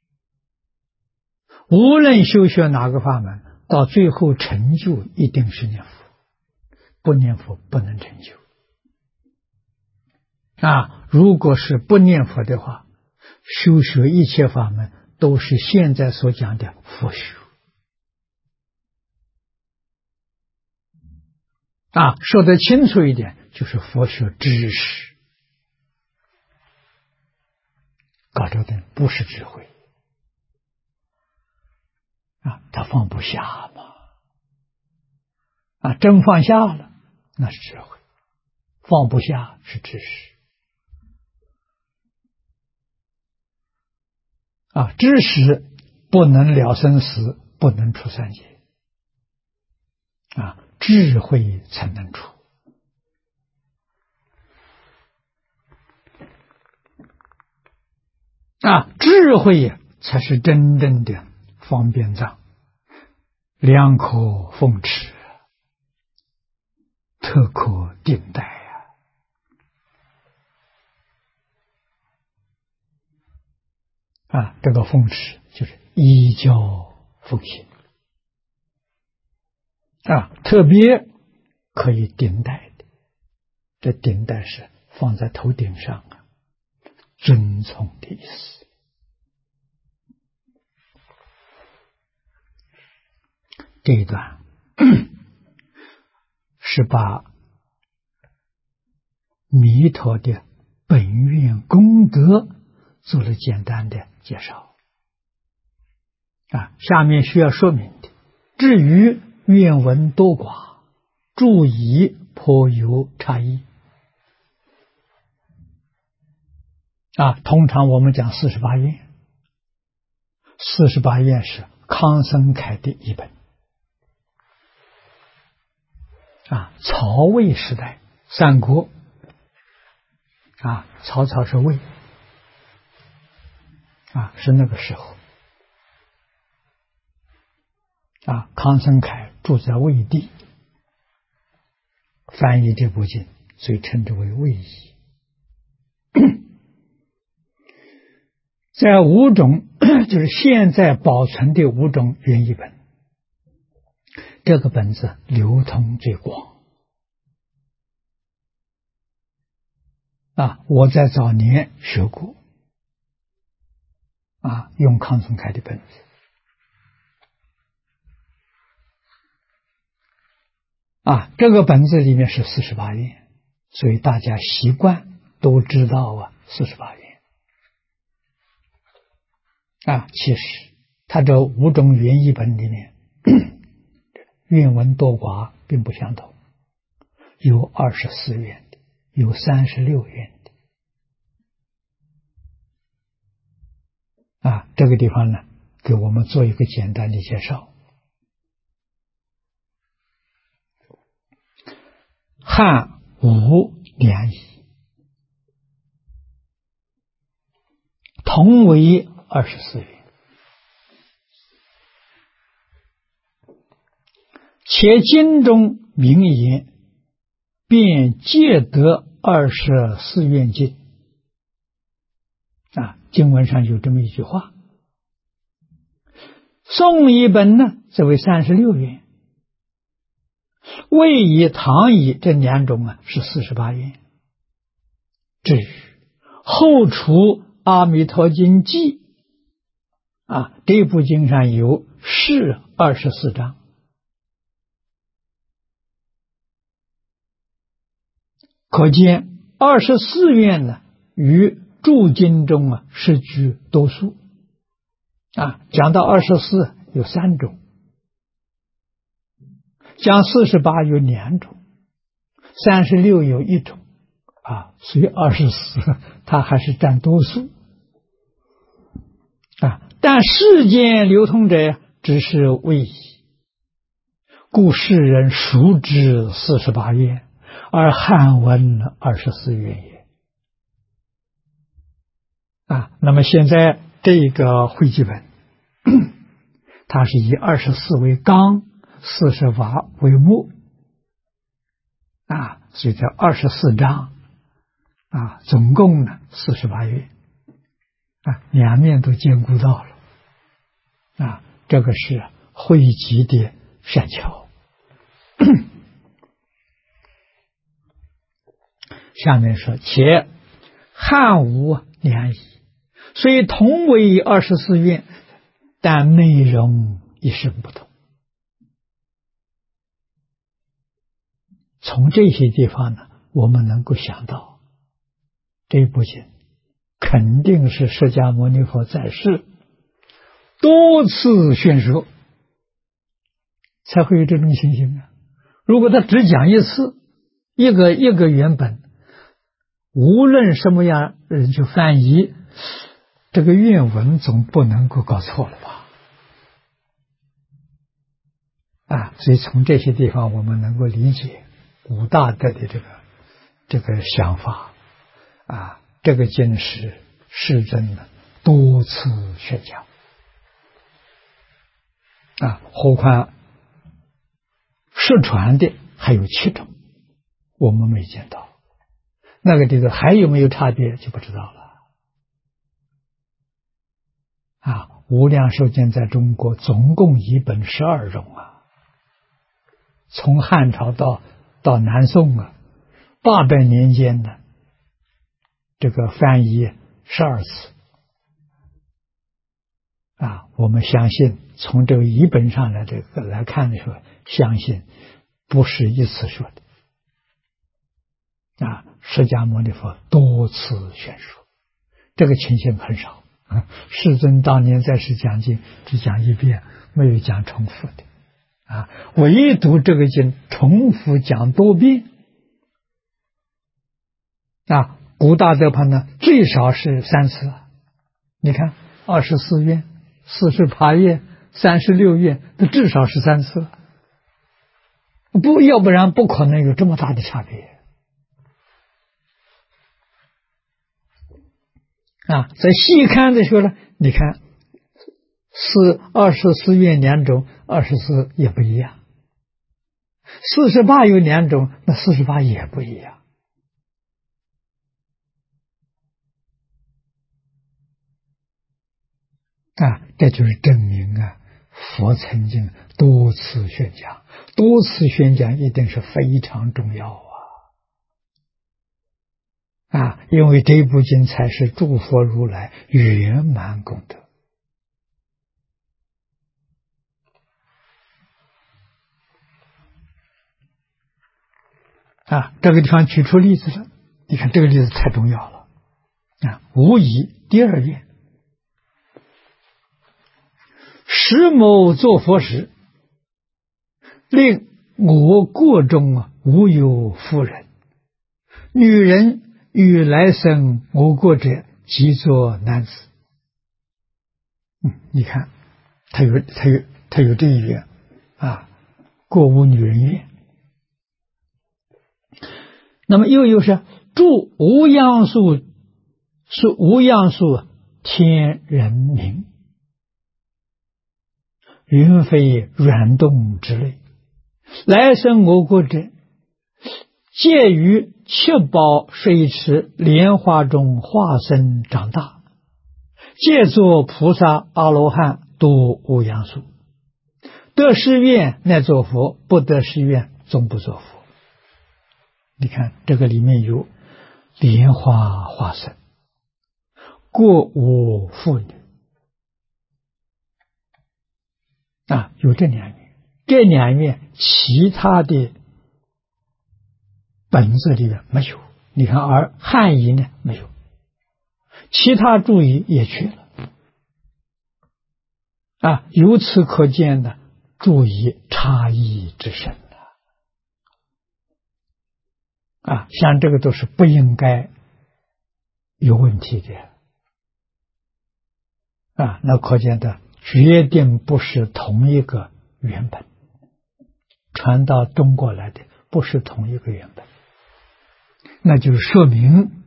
无论修学哪个法门，到最后成就一定是念佛，不念佛不能成就如果是不念佛的话，修学一切法门都是现在所讲的佛学说得清楚一点，就是佛学知识，搞这个不是智慧他放不下嘛真放下了那是智慧， 放不下是知识。知识不能了生死，不能出三界。智慧才能出。智慧才是真正的方便藏，良可奉持，特可定待这个奉持就是依教奉行特别可以顶戴的。这顶戴是放在头顶上尊崇的意思。这一段是把弥陀的本愿功德做了简单的介绍下面需要说明的，至于愿文多寡，注意颇有差异通常我们讲48愿，48愿是康僧开的一本曹魏时代，三国曹操是魏是那个时候康僧凯住在魏地，翻译这部经，所以称之为魏译。在5种就是现在保存的5种原译本，这个本子流通最广我在早年学过用康僧凯的本子这个本子里面是48愿，所以大家习惯都知道48愿其实它这5种原译本里面愿文多寡并不相同，有24愿的，有36愿的这个地方呢，给我们做一个简单的介绍。汉武两译，同为24愿，且经中明言，便皆得24愿经经文上有这么一句话。宋译本呢，则为36愿，魏译、唐译这2种是48愿。至于后出《阿弥陀经记》这部经上有释24章，可见24愿呢，与注经中是居多数讲到24有3种，讲48有2种，36有1种所以24它还是占多数但世间流通者只是魏译，故世人熟知48愿，而汉文24愿也那么现在这个汇集本它是以24为纲，48为目所以这24章总共呢48愿2面都兼顾到了这个是汇集的善巧。下面说，且汉武两译，虽同为24愿，但内容一生不同。从这些地方呢，我们能够想到这部经肯定是释迦牟尼佛在世多次宣说，才会有这种情形如果他只讲一次， 一个原本，无论什么样人去翻译，这个原文总不能够搞错了吧？所以从这些地方我们能够理解古大德的这个想法这个经是世尊的多次宣讲何况失传的还有7种，我们没见到，那个地方还有没有差别就不知道了。无量寿经在中国总共译本12种从汉朝到南宋800年间的这个翻译12次我们相信从这个译本上来看的时候，相信不是一次说的释迦牟尼佛多次宣说，这个情形很少世尊当年在世讲经只讲一遍，没有讲重复的唯独这个经重复讲多遍古大德盘呢最少是3次你看24愿、48愿、36愿都至少是3次要不然不可能有这么大的差别在细看的时候呢，你看24愿2种，24也不一样，48有2种，那48也不一样这就是证明佛曾经多次宣讲，多次宣讲一定是非常重要因为这部经才是诸佛如来圆满功德这个地方举出例子了，你看这个例子太重要了无疑第2愿，时某作佛时，令我国中无有妇人，女人欲来生我国者，即作男子。你看，他有这一愿过无女人愿。那么又是住无样数，是无样数天人名，云飞软动之类，来生我国者，介于七宝水池莲花中化身长大，借作菩萨阿罗汉度无样数，得誓愿乃作佛，不得誓愿终不作佛。你看这个里面有莲花化身，过无妇女有这2愿，这2愿其他的本子里面没有，你看而汉译呢没有，其他注译也缺了由此可见呢注译差异之深像这个都是不应该有问题的那可见的决定不是同一个原本，传到中国来的不是同一个原本，那就说明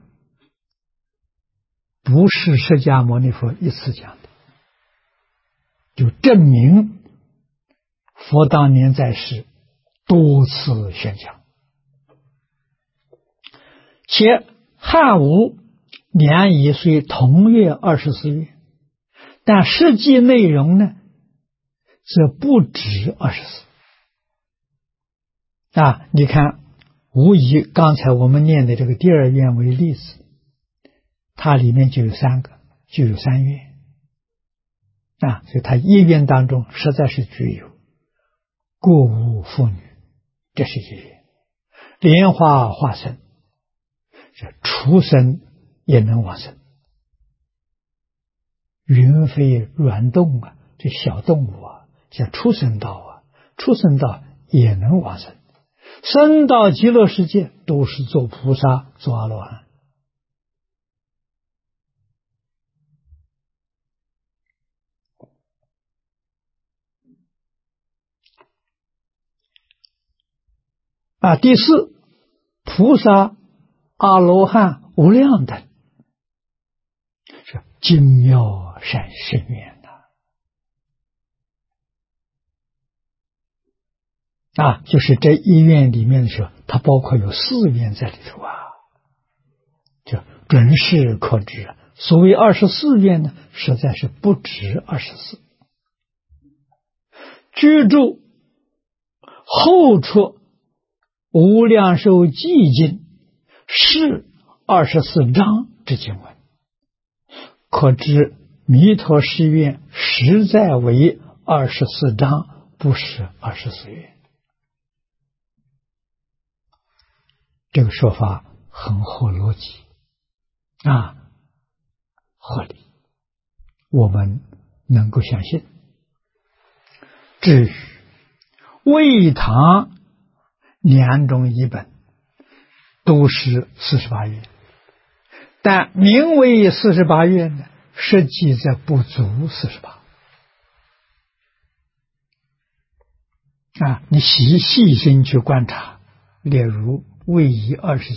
不是释迦牟尼佛一次讲的，就证明佛当年在世多次宣讲，且汉吴两仪虽同月24月，但实际内容呢则不止24你看无疑刚才我们念的这个第2愿为例子，它里面就有3个，就有3愿所以它1愿当中实在是具有过无妇女，这是1愿，莲花化身，这畜生也能往生，云飞软动这小动物像畜生道畜生道也能往生， 生到极乐世界都是做菩萨、做阿罗汉。第四，菩萨、阿罗汉、无量等，是精妙善深远就是这一愿里面的时候，它包括有4愿在里头就准是可知。所谓24愿呢，实在是不止24。居住后出无量寿寂经是24章之经文，可知弥陀誓愿实在为24章，不是24愿。这个说法很合逻辑合理，我们能够相信。至于魏唐2种译本都是48愿，但名为48愿呢，实际在不足48你细心去观察，例如魏仪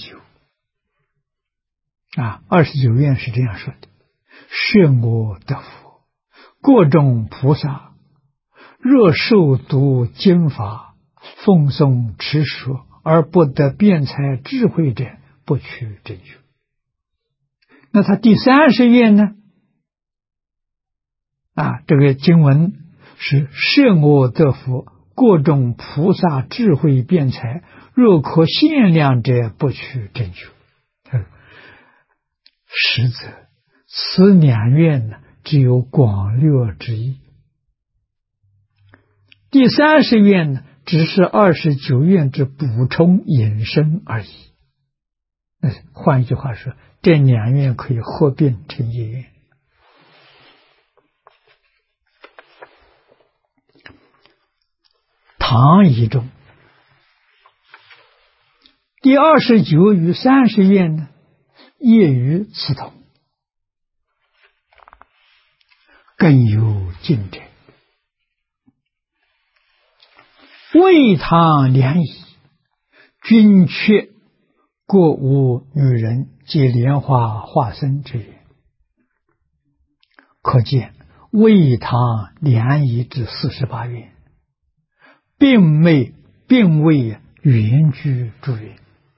2929愿是这样说的：是我得佛，各种菩萨若受读经法，奉诵持说而不得辩才智慧者，不取正觉。那他第30愿呢？这个经文是是我得佛，各种菩萨智慧辩才，若可限量者，不取正觉。实则此2愿呢，只有广略之意。第30愿呢，只是29愿之补充引申而已。换一句话说，这2愿可以合并成1愿。唐译中第29与30愿呢，业于此同，更有进者。魏唐2译均缺各无与人皆莲花化身之缘，可见魏唐2译之48愿并未原居诸愿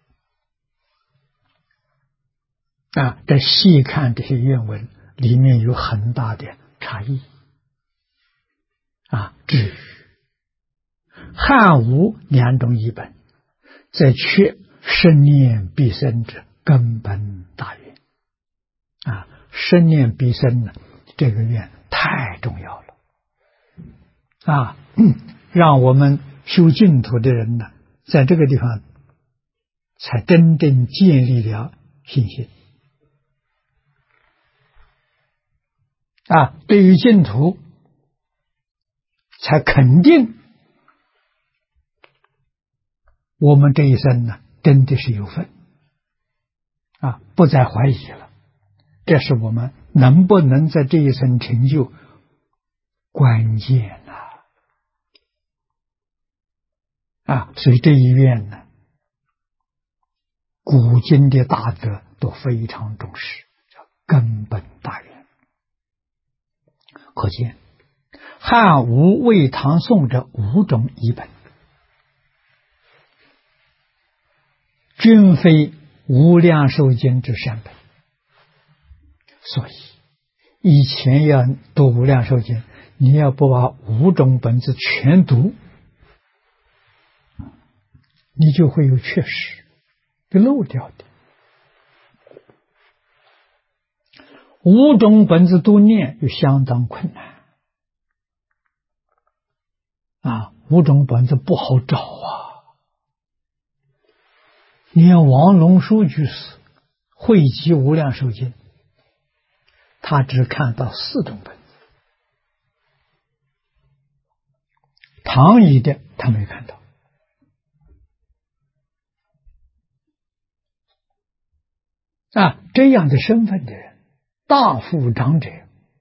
这细看这些愿文，里面有很大的差异至于汉吴2种译本，则缺生念必生者根本大愿生念必生呢，这个愿太重要了让我们修净土的人呢，在这个地方才真正建立了信心对于净土才肯定我们这一生呢，真的是有份不再怀疑了。这是我们能不能在这一生成就关键所以这一愿呢，古今的大德都非常重视，叫根本大愿。可见汉吴魏唐宋这5种译本，均非无量寿经之善本。所以以前要读无量寿经，你要不把5种本子全读，你就会有缺失，被漏掉的。5种本子都念又相当困难5种本子不好找连王龙书居士汇集无量寿经，他只看到4种本子，唐译的他没看到这样的身份的人，大富长者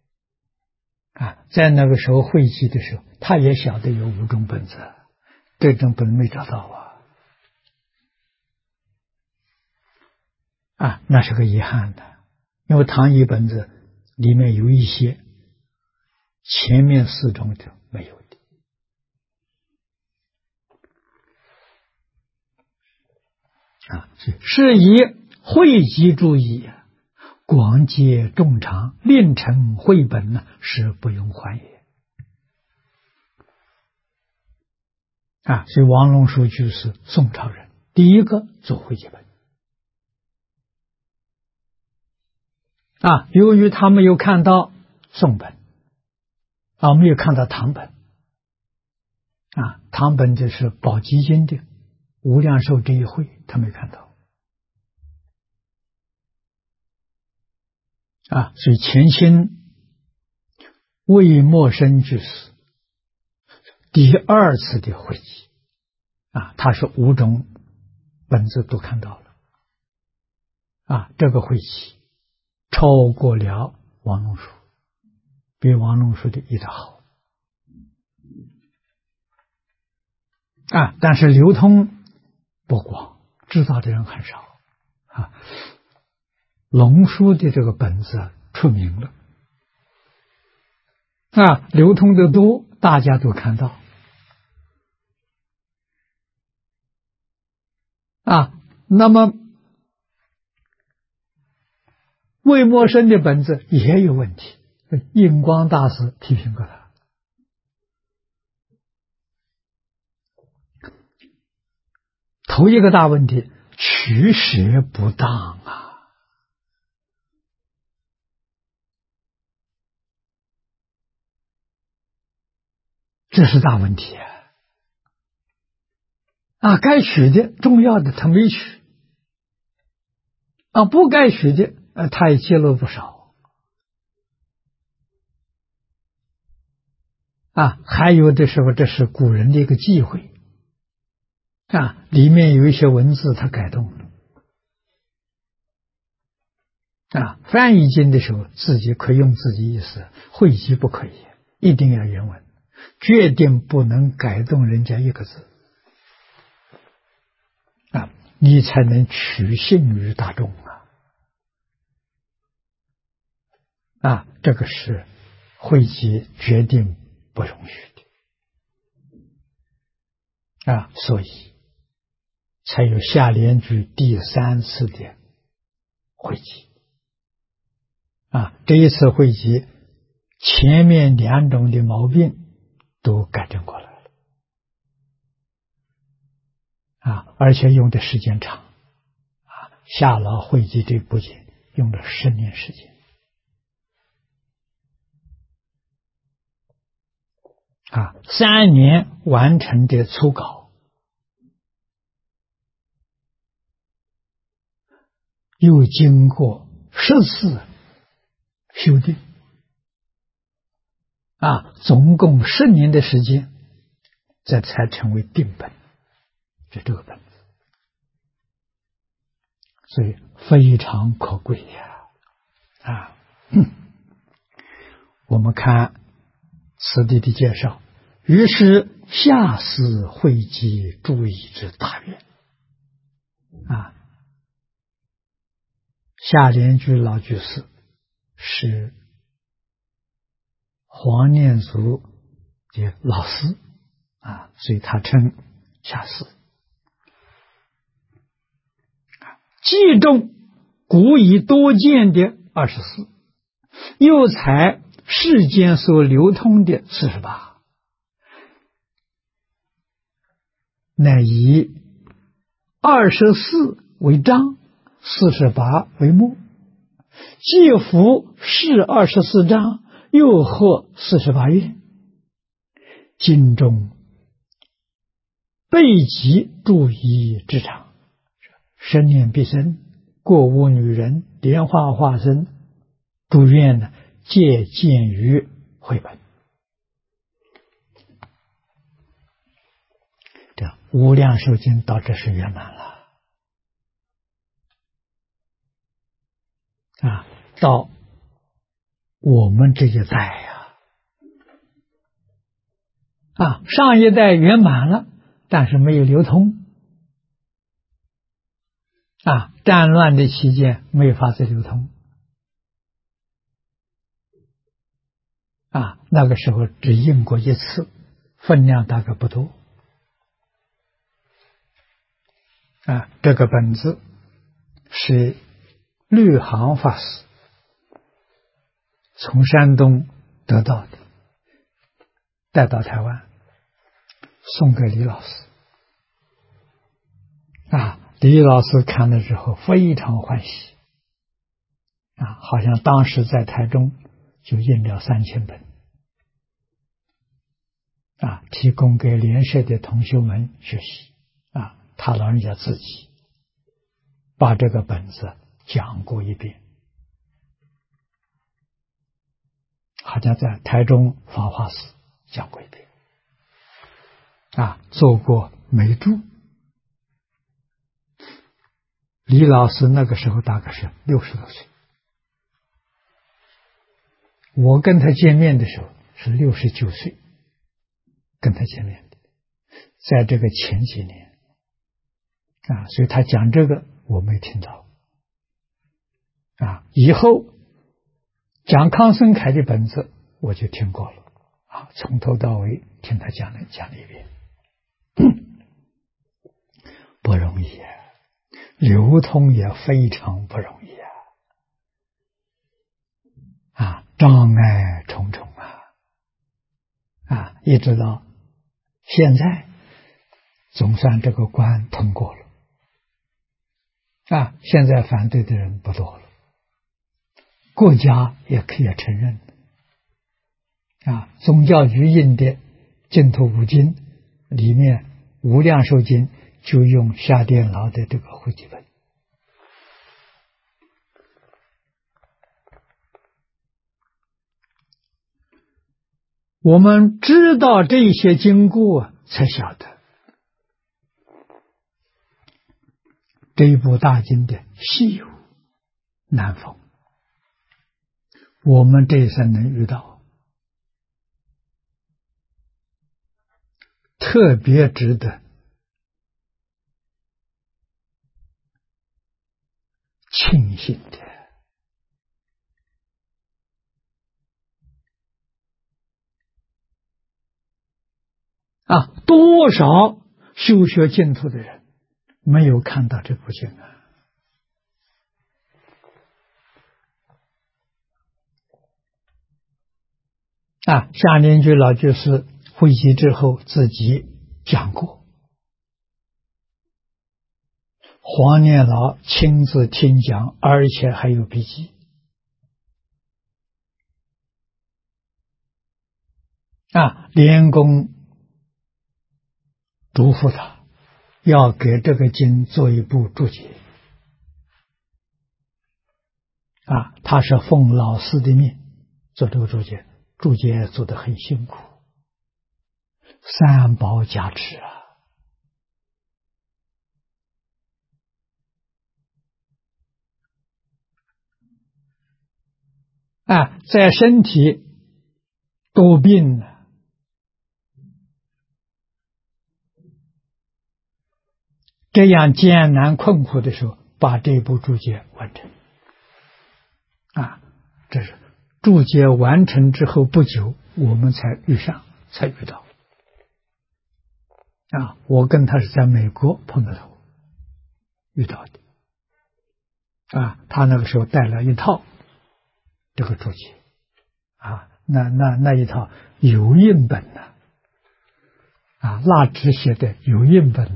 在那个时候汇集的时候，他也晓得有5种本子，这种本没找到那是个遗憾的，因为唐译本子里面有一些前面4种的没有的。是以汇集注意，广结众长，令成绘本呢，是不用还也。所以王龙书就是宋朝人第一个做汇集本。由于他没有看到宋本，没有看到唐本，唐本就是宝积经的无量寿这一会，他没看到。所以乾清魏默生居士第2次的汇集，他是5种本子都看到了。这个汇集超过了王龙书，比王龙书的译得好。但是流通不广，知道的人很少。龙书的这个本子出名了，流通的多，大家都看到。那么魏默生的本子也有问题，印光大师批评过他。头一个大问题，取舍不当这是大问题该取的重要的他没取，不该取的他也揭露不少。还有的时候这是古人的一个忌讳里面有一些文字他改动了翻译经的时候自己可以用自己意思，汇集不可以，一定要原文，决定不能改动人家一个字你才能取信于大众这个是汇集决定不容许的所以才有下联句第3次的汇集这一次汇集前面2种的毛病都改正过来了而且用的时间长夏老汇集这部经用了10年时间3年完成的初稿，又经过14次修订总共10年的时间，这才成为定本，这个本子，所以非常可贵我们看此地的介绍，于是下思汇集注意之大愿下联句老居士是黄念祖的老师所以他称下思。既重古已多见的24，又采世间所流通的48，乃以24为章，48为目，既符是24章，又合48愿。经中备集注意之长，生念必生，过无女人，莲花化身，诸愿呢，皆见于绘本。这无量寿经到这是圆满了到我们这一代上一代圆满了，但是没有流通战乱的期间没法子流通那个时候只印过一次，分量大概不多这个本子是绿行法师从山东得到的，带到台湾送给李老师李老师看了之后非常欢喜好像当时在台中就印了3000本提供给联社的同学们学习他老人家自己把这个本子讲过一遍，好像在台中法华寺讲过一遍做过美注。李老师那个时候大概是60多岁，我跟他见面的时候是69岁跟他见面的，在这个前几年所以他讲这个我没听到以后讲康生凯的本子我就听过了从头到尾听他讲了一遍不容易流通也非常不容易障碍重重一直到现在总算这个关通过了现在反对的人不多了，国家也可以承认宗教局印的净土五经里面无量寿经就用夏电劳的这个汇集本我们知道这些经过才晓得这一部大经的稀有难逢，我们这一生能遇到，特别值得庆幸的多少修学净土的人没有看到这部经夏莲居老居士汇集之后自己讲过，黄念老亲自听讲，而且还有笔记莲公嘱咐他要给这个经做一部注解他是奉老师的命做这个注解，注解做得很辛苦，三宝加持在身体多病了这样艰难困苦的时候，把这部注解完成这是注解完成之后不久我们才遇到我跟他是在美国碰到头遇到的他那个时候带了一套这个注解那一套油印本蜡纸写的油印本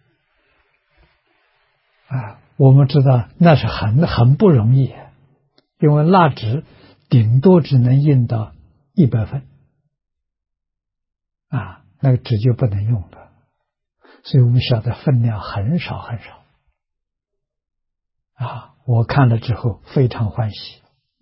我们知道那是很不容易因为蜡纸顶多只能印到100份那个纸就不能用了，所以我们晓得分量很少很少我看了之后非常欢喜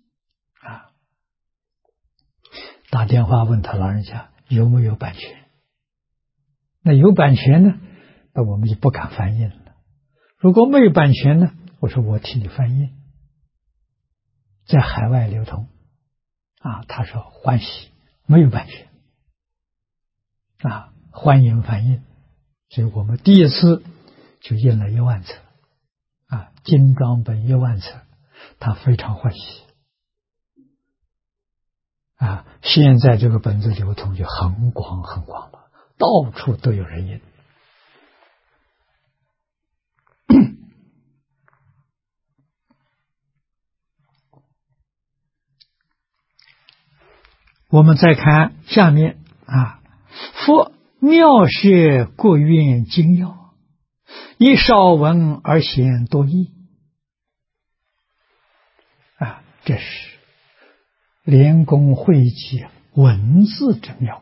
打电话问他老人家有没有版权，那有版权呢那我们就不敢翻印了，如果没有版权呢我说我替你翻印在海外流通他说欢喜，没有版权欢迎翻印，所以我们第一次就印了10000册精装本10000册，他非常欢喜现在这个本子流通就很广很广了，到处都有人印。我们再看下面佛妙学过愿精要，以少文而显多义这是莲公会集文字之妙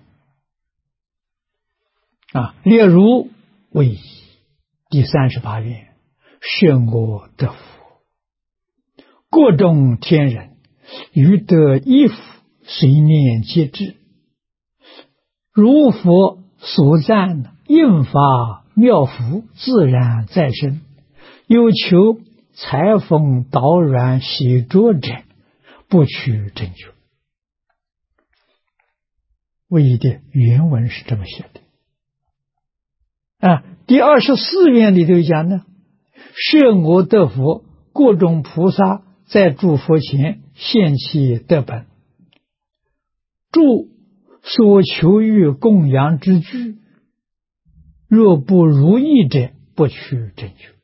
例如为第38愿，摄我得福，各种天人欲得一福，随念皆至，如佛所赞应发妙福，自然再生，有求裁缝捣软洗濯者，不取真求。为的原文是这么写的第24愿里头讲呢，摄我得福，各种菩萨在诸佛前现其德本，诸所求于供养之具，若不如意者，不取真求。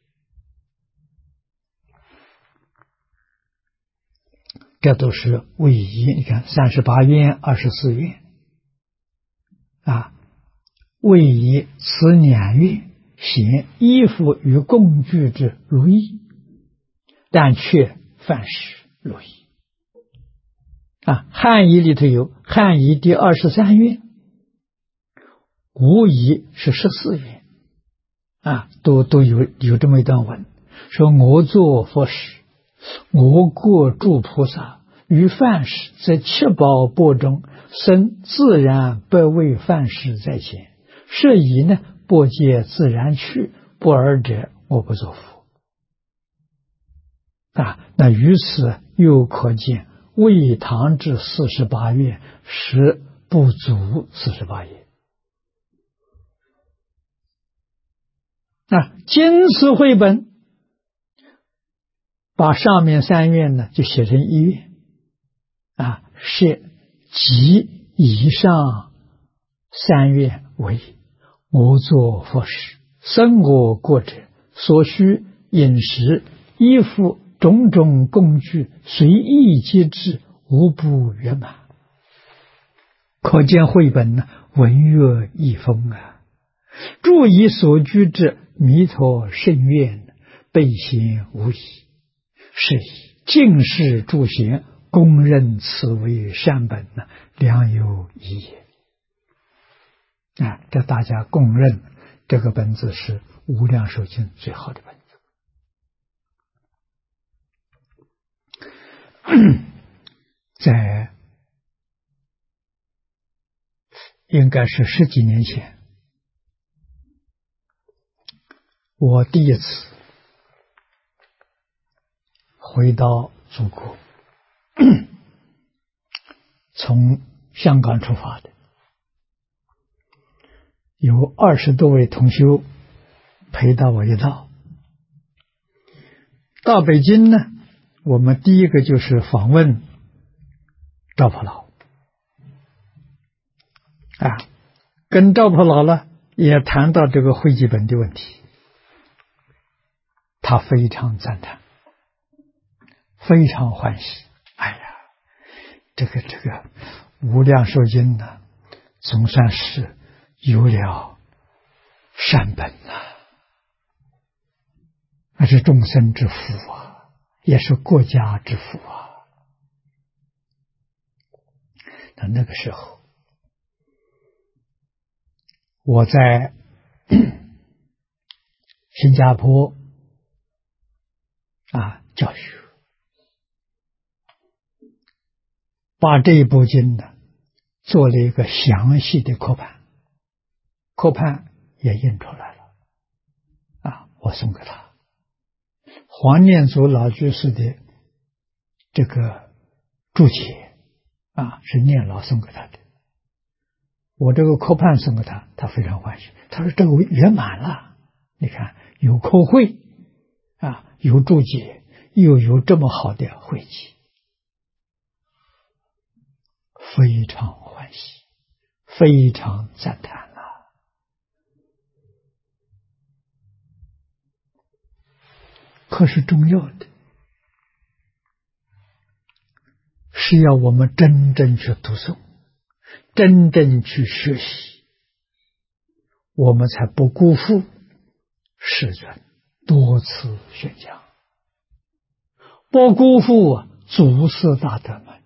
这都是为仪，你看38愿、24愿为以此2愿显衣服与供具之如意，但却凡事如意汉仪里头有汉仪第23愿，无疑是14愿都有这么一段文，说我作佛事，我过诸菩萨，于犯事在7宝钵中生自然不为犯事在前，是以呢钵皆自然去，不尔者我不作佛那于此又可见为唐至48愿是不足48愿今此绘本把上面3愿呢就写成1愿是即以上3愿为我作佛事，生我过者，所需饮食衣服种种供具随意皆至，无不圆满。可见绘本呢文乐意丰注以所居之弥陀圣愿，备显无疑，是以尽是诸贤公认此为善本良有疑也这大家公认这个本子是无量寿经最好的本子在应该是10几年前，我第一次回到祖国从香港出发的，有20多位同修陪到我一道。到北京呢，我们第一个就是访问赵婆老跟赵婆老呢也谈到这个汇集本的问题，他非常赞叹，非常欢喜。这个无量寿经呢，总算是有了善本那是众生之福也是国家之福那个时候我在新加坡教学，把这一部经呢做了一个详细的课判，课判也印出来了我送给他。黄念祖老居士的这个注解是念老送给他的。我这个科判送给他，他非常欢喜。他说这个圆满了，你看有科会有注解，又有这么好的会集，非常欢喜，非常赞叹了。可是重要的是要我们真正去读诵，真正去学习，我们才不辜负世尊多次宣讲，不辜负祖师大德们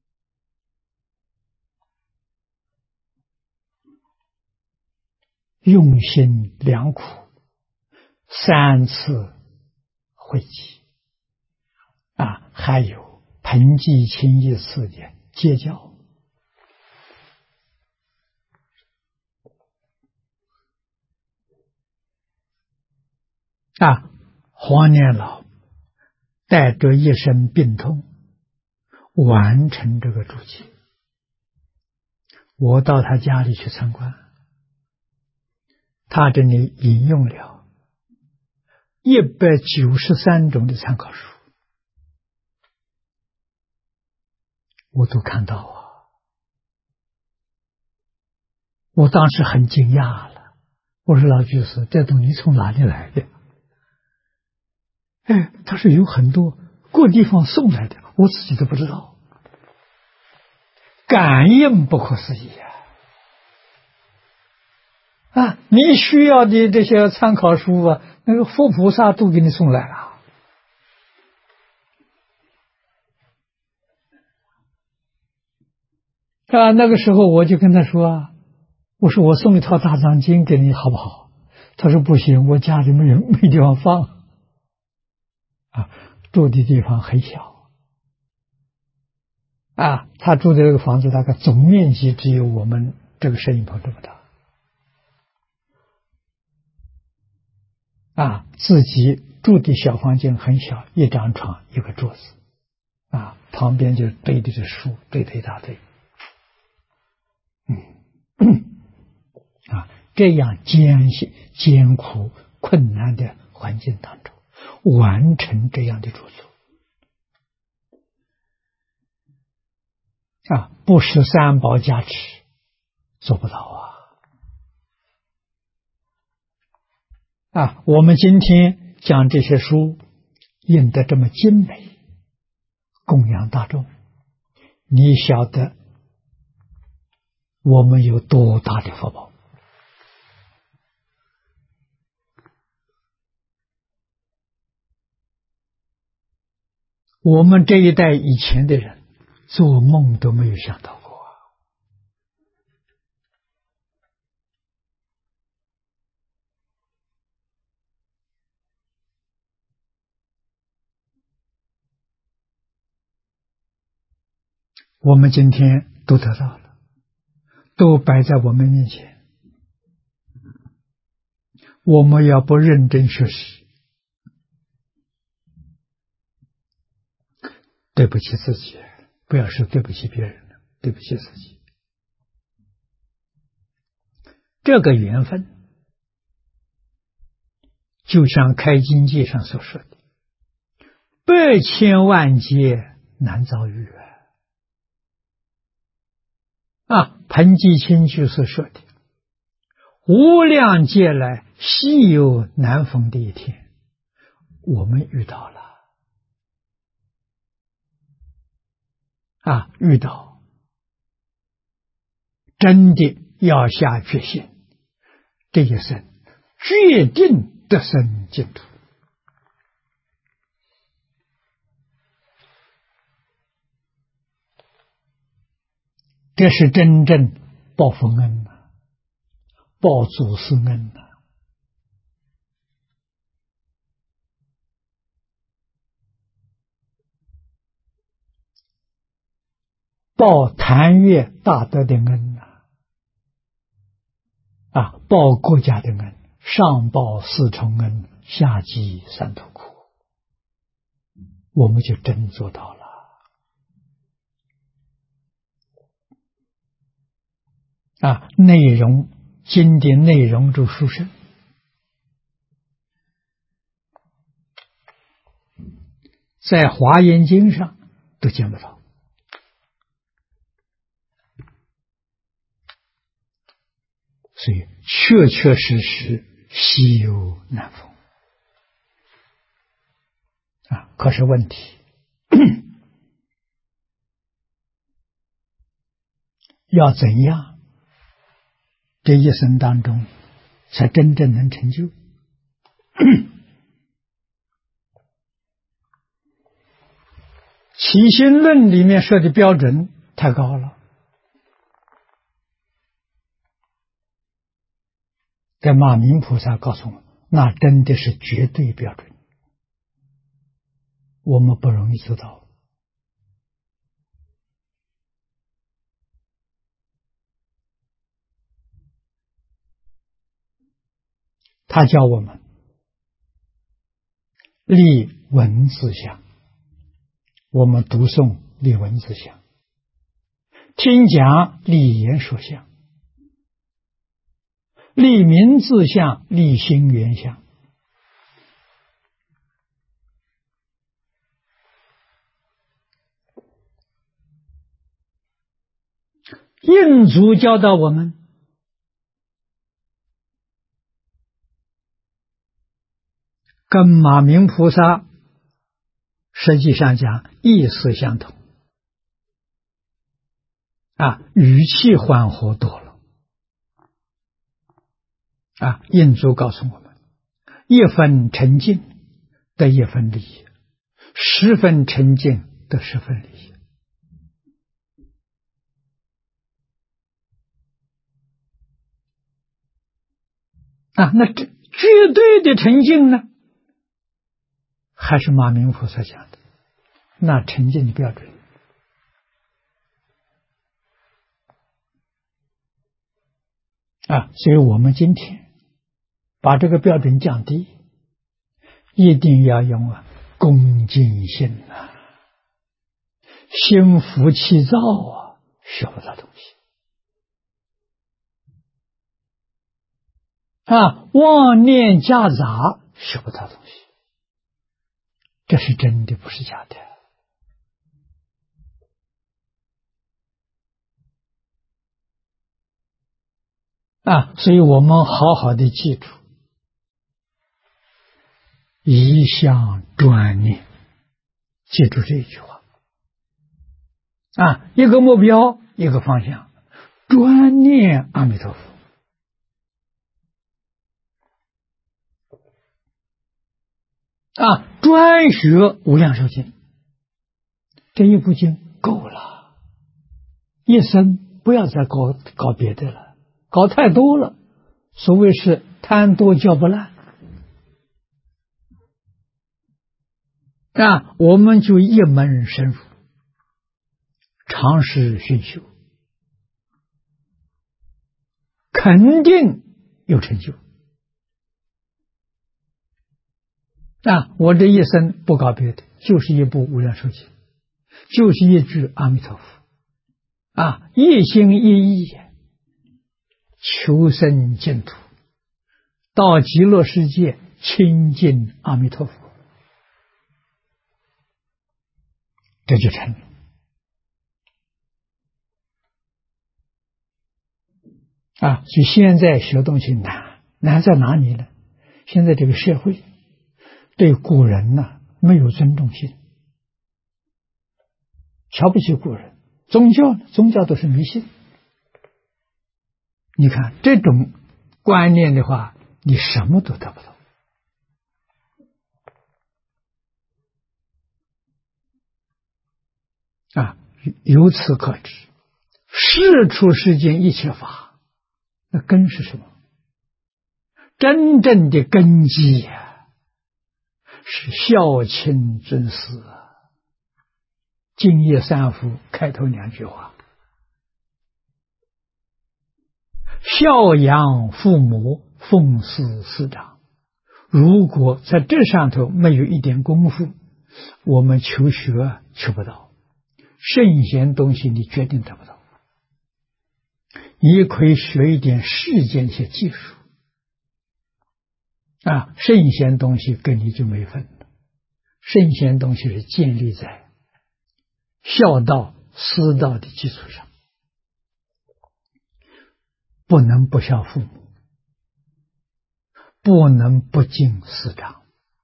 用心良苦3次汇集还有彭济清义寺的接教黄年老带着一身病痛完成这个注解。我到他家里去参观，他这里引用了193种的参考书，我都看到我当时很惊讶了，我说老居士，这东西从哪里来的？他说有很多各地方送来的，我自己都不知道，感应不可思议你需要的这些参考书那个佛菩萨都给你送来了那个时候我就跟他说我说我送一套大藏经给你好不好？他说不行，我家里没地方放住的地方很小他住的这个房子大概总面积只有我们这个摄影棚这么大自己住的小房间很小，一张床一个桌子旁边就堆的这书，堆的一大堆这样艰苦困难的环境当中完成这样的著作不是三宝加持做不到我们今天讲这些书印得这么精美，供养大众，你晓得我们有多大的福报？我们这一代以前的人做梦都没有想到过我们今天都得到了，都摆在我们面前，我们要不认真学习，对不起自己，不要说对不起别人了，对不起自己。这个缘分就像开经记上所说的百千万劫难遭遇彭济清居士说的无量劫来稀有难逢的一天，我们遇到了遇到真的要下决心，这一生决定得生净土。这是真正报佛恩报祖师恩报檀越大德的恩报国家的恩，上报四重恩，下济三途苦，我们就真做到了内容经典内容就殊胜，在华严经上都见不到，所以确确实实稀有难逢可是问题要怎样这一生当中才真正能成就？起心论里面设的标准太高了，这马明菩萨告诉我，那真的是绝对标准，我们不容易做到。他教我们立文字相，我们读诵立文字相，听讲立言说相，立名字相，立心缘相。印祖教导我们，跟马明菩萨实际上讲意思相同语气缓和多了印祖告诉我们，一分沉静得一分利益，10分沉静得10分利益那这绝对的沉静呢，还是马明菩萨讲的那沉静的标准所以我们今天把这个标准降低，一定要用恭敬心心浮气躁学不到东西妄念夹杂学不到东西，这是真的，不是假的所以我们好好的记住，一向专念，记住这一句话一个目标，一个方向，专念阿弥陀佛专学无量寿经，这一部经够了，一生不要再搞别的了，搞太多了，所谓是贪多嚼不烂我们就一门深入，尝试熏修，肯定有成就我这一生不搞别的，就是一部无量寿经，就是一句阿弥陀佛一心一意求生净土，到极乐世界亲近阿弥陀佛，这就成了所以现在学东西难在哪里呢？现在这个社会对古人没有尊重心，瞧不起古人，宗教都是迷信。你看这种观念的话，你什么都得不到由此可知，世出世间一切法，那根是什么？真正的根基是孝亲尊师敬业三福开头2句话，孝养父母，奉事师长。如果在这上头没有一点功夫，我们求学求不到，圣贤东西你决定得不到。 你可以学一点世间一些技术啊，圣贤东西跟你就没分了。圣贤东西是建立在孝道、师道的基础上，不能不孝父母，不能不敬师长。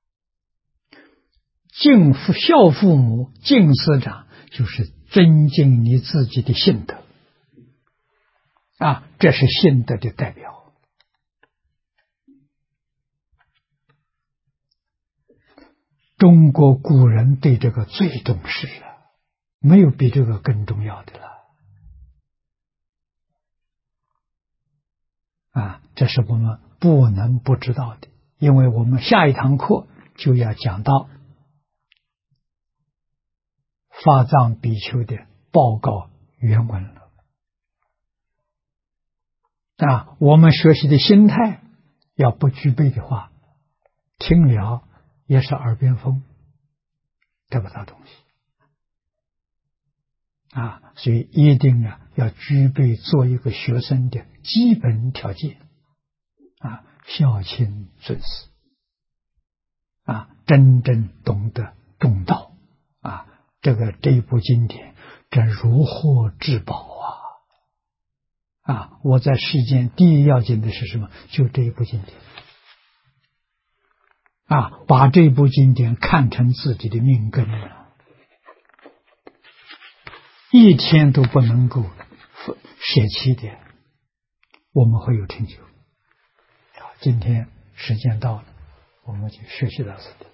孝父母、敬师长，就是增进你自己的性德啊，这是性德的代表。中国古人对这个最重视了，没有比这个更重要的了啊！这是我们不能不知道的，因为我们下一堂课就要讲到法藏比丘的报告原文了啊！我们学习的心态要不具备的话，听了也是耳边风，得不到东西啊！所以一定要具备做一个学生的基本条件啊，孝亲尊师啊，真正懂得中道啊，这一部经典，这如获至宝啊！我在世间第一要紧的是什么？就这一部经典啊，把这部经典看成自己的命根了，一天都不能够舍弃的，我们会有成就。今天时间到了，我们就学习到此地。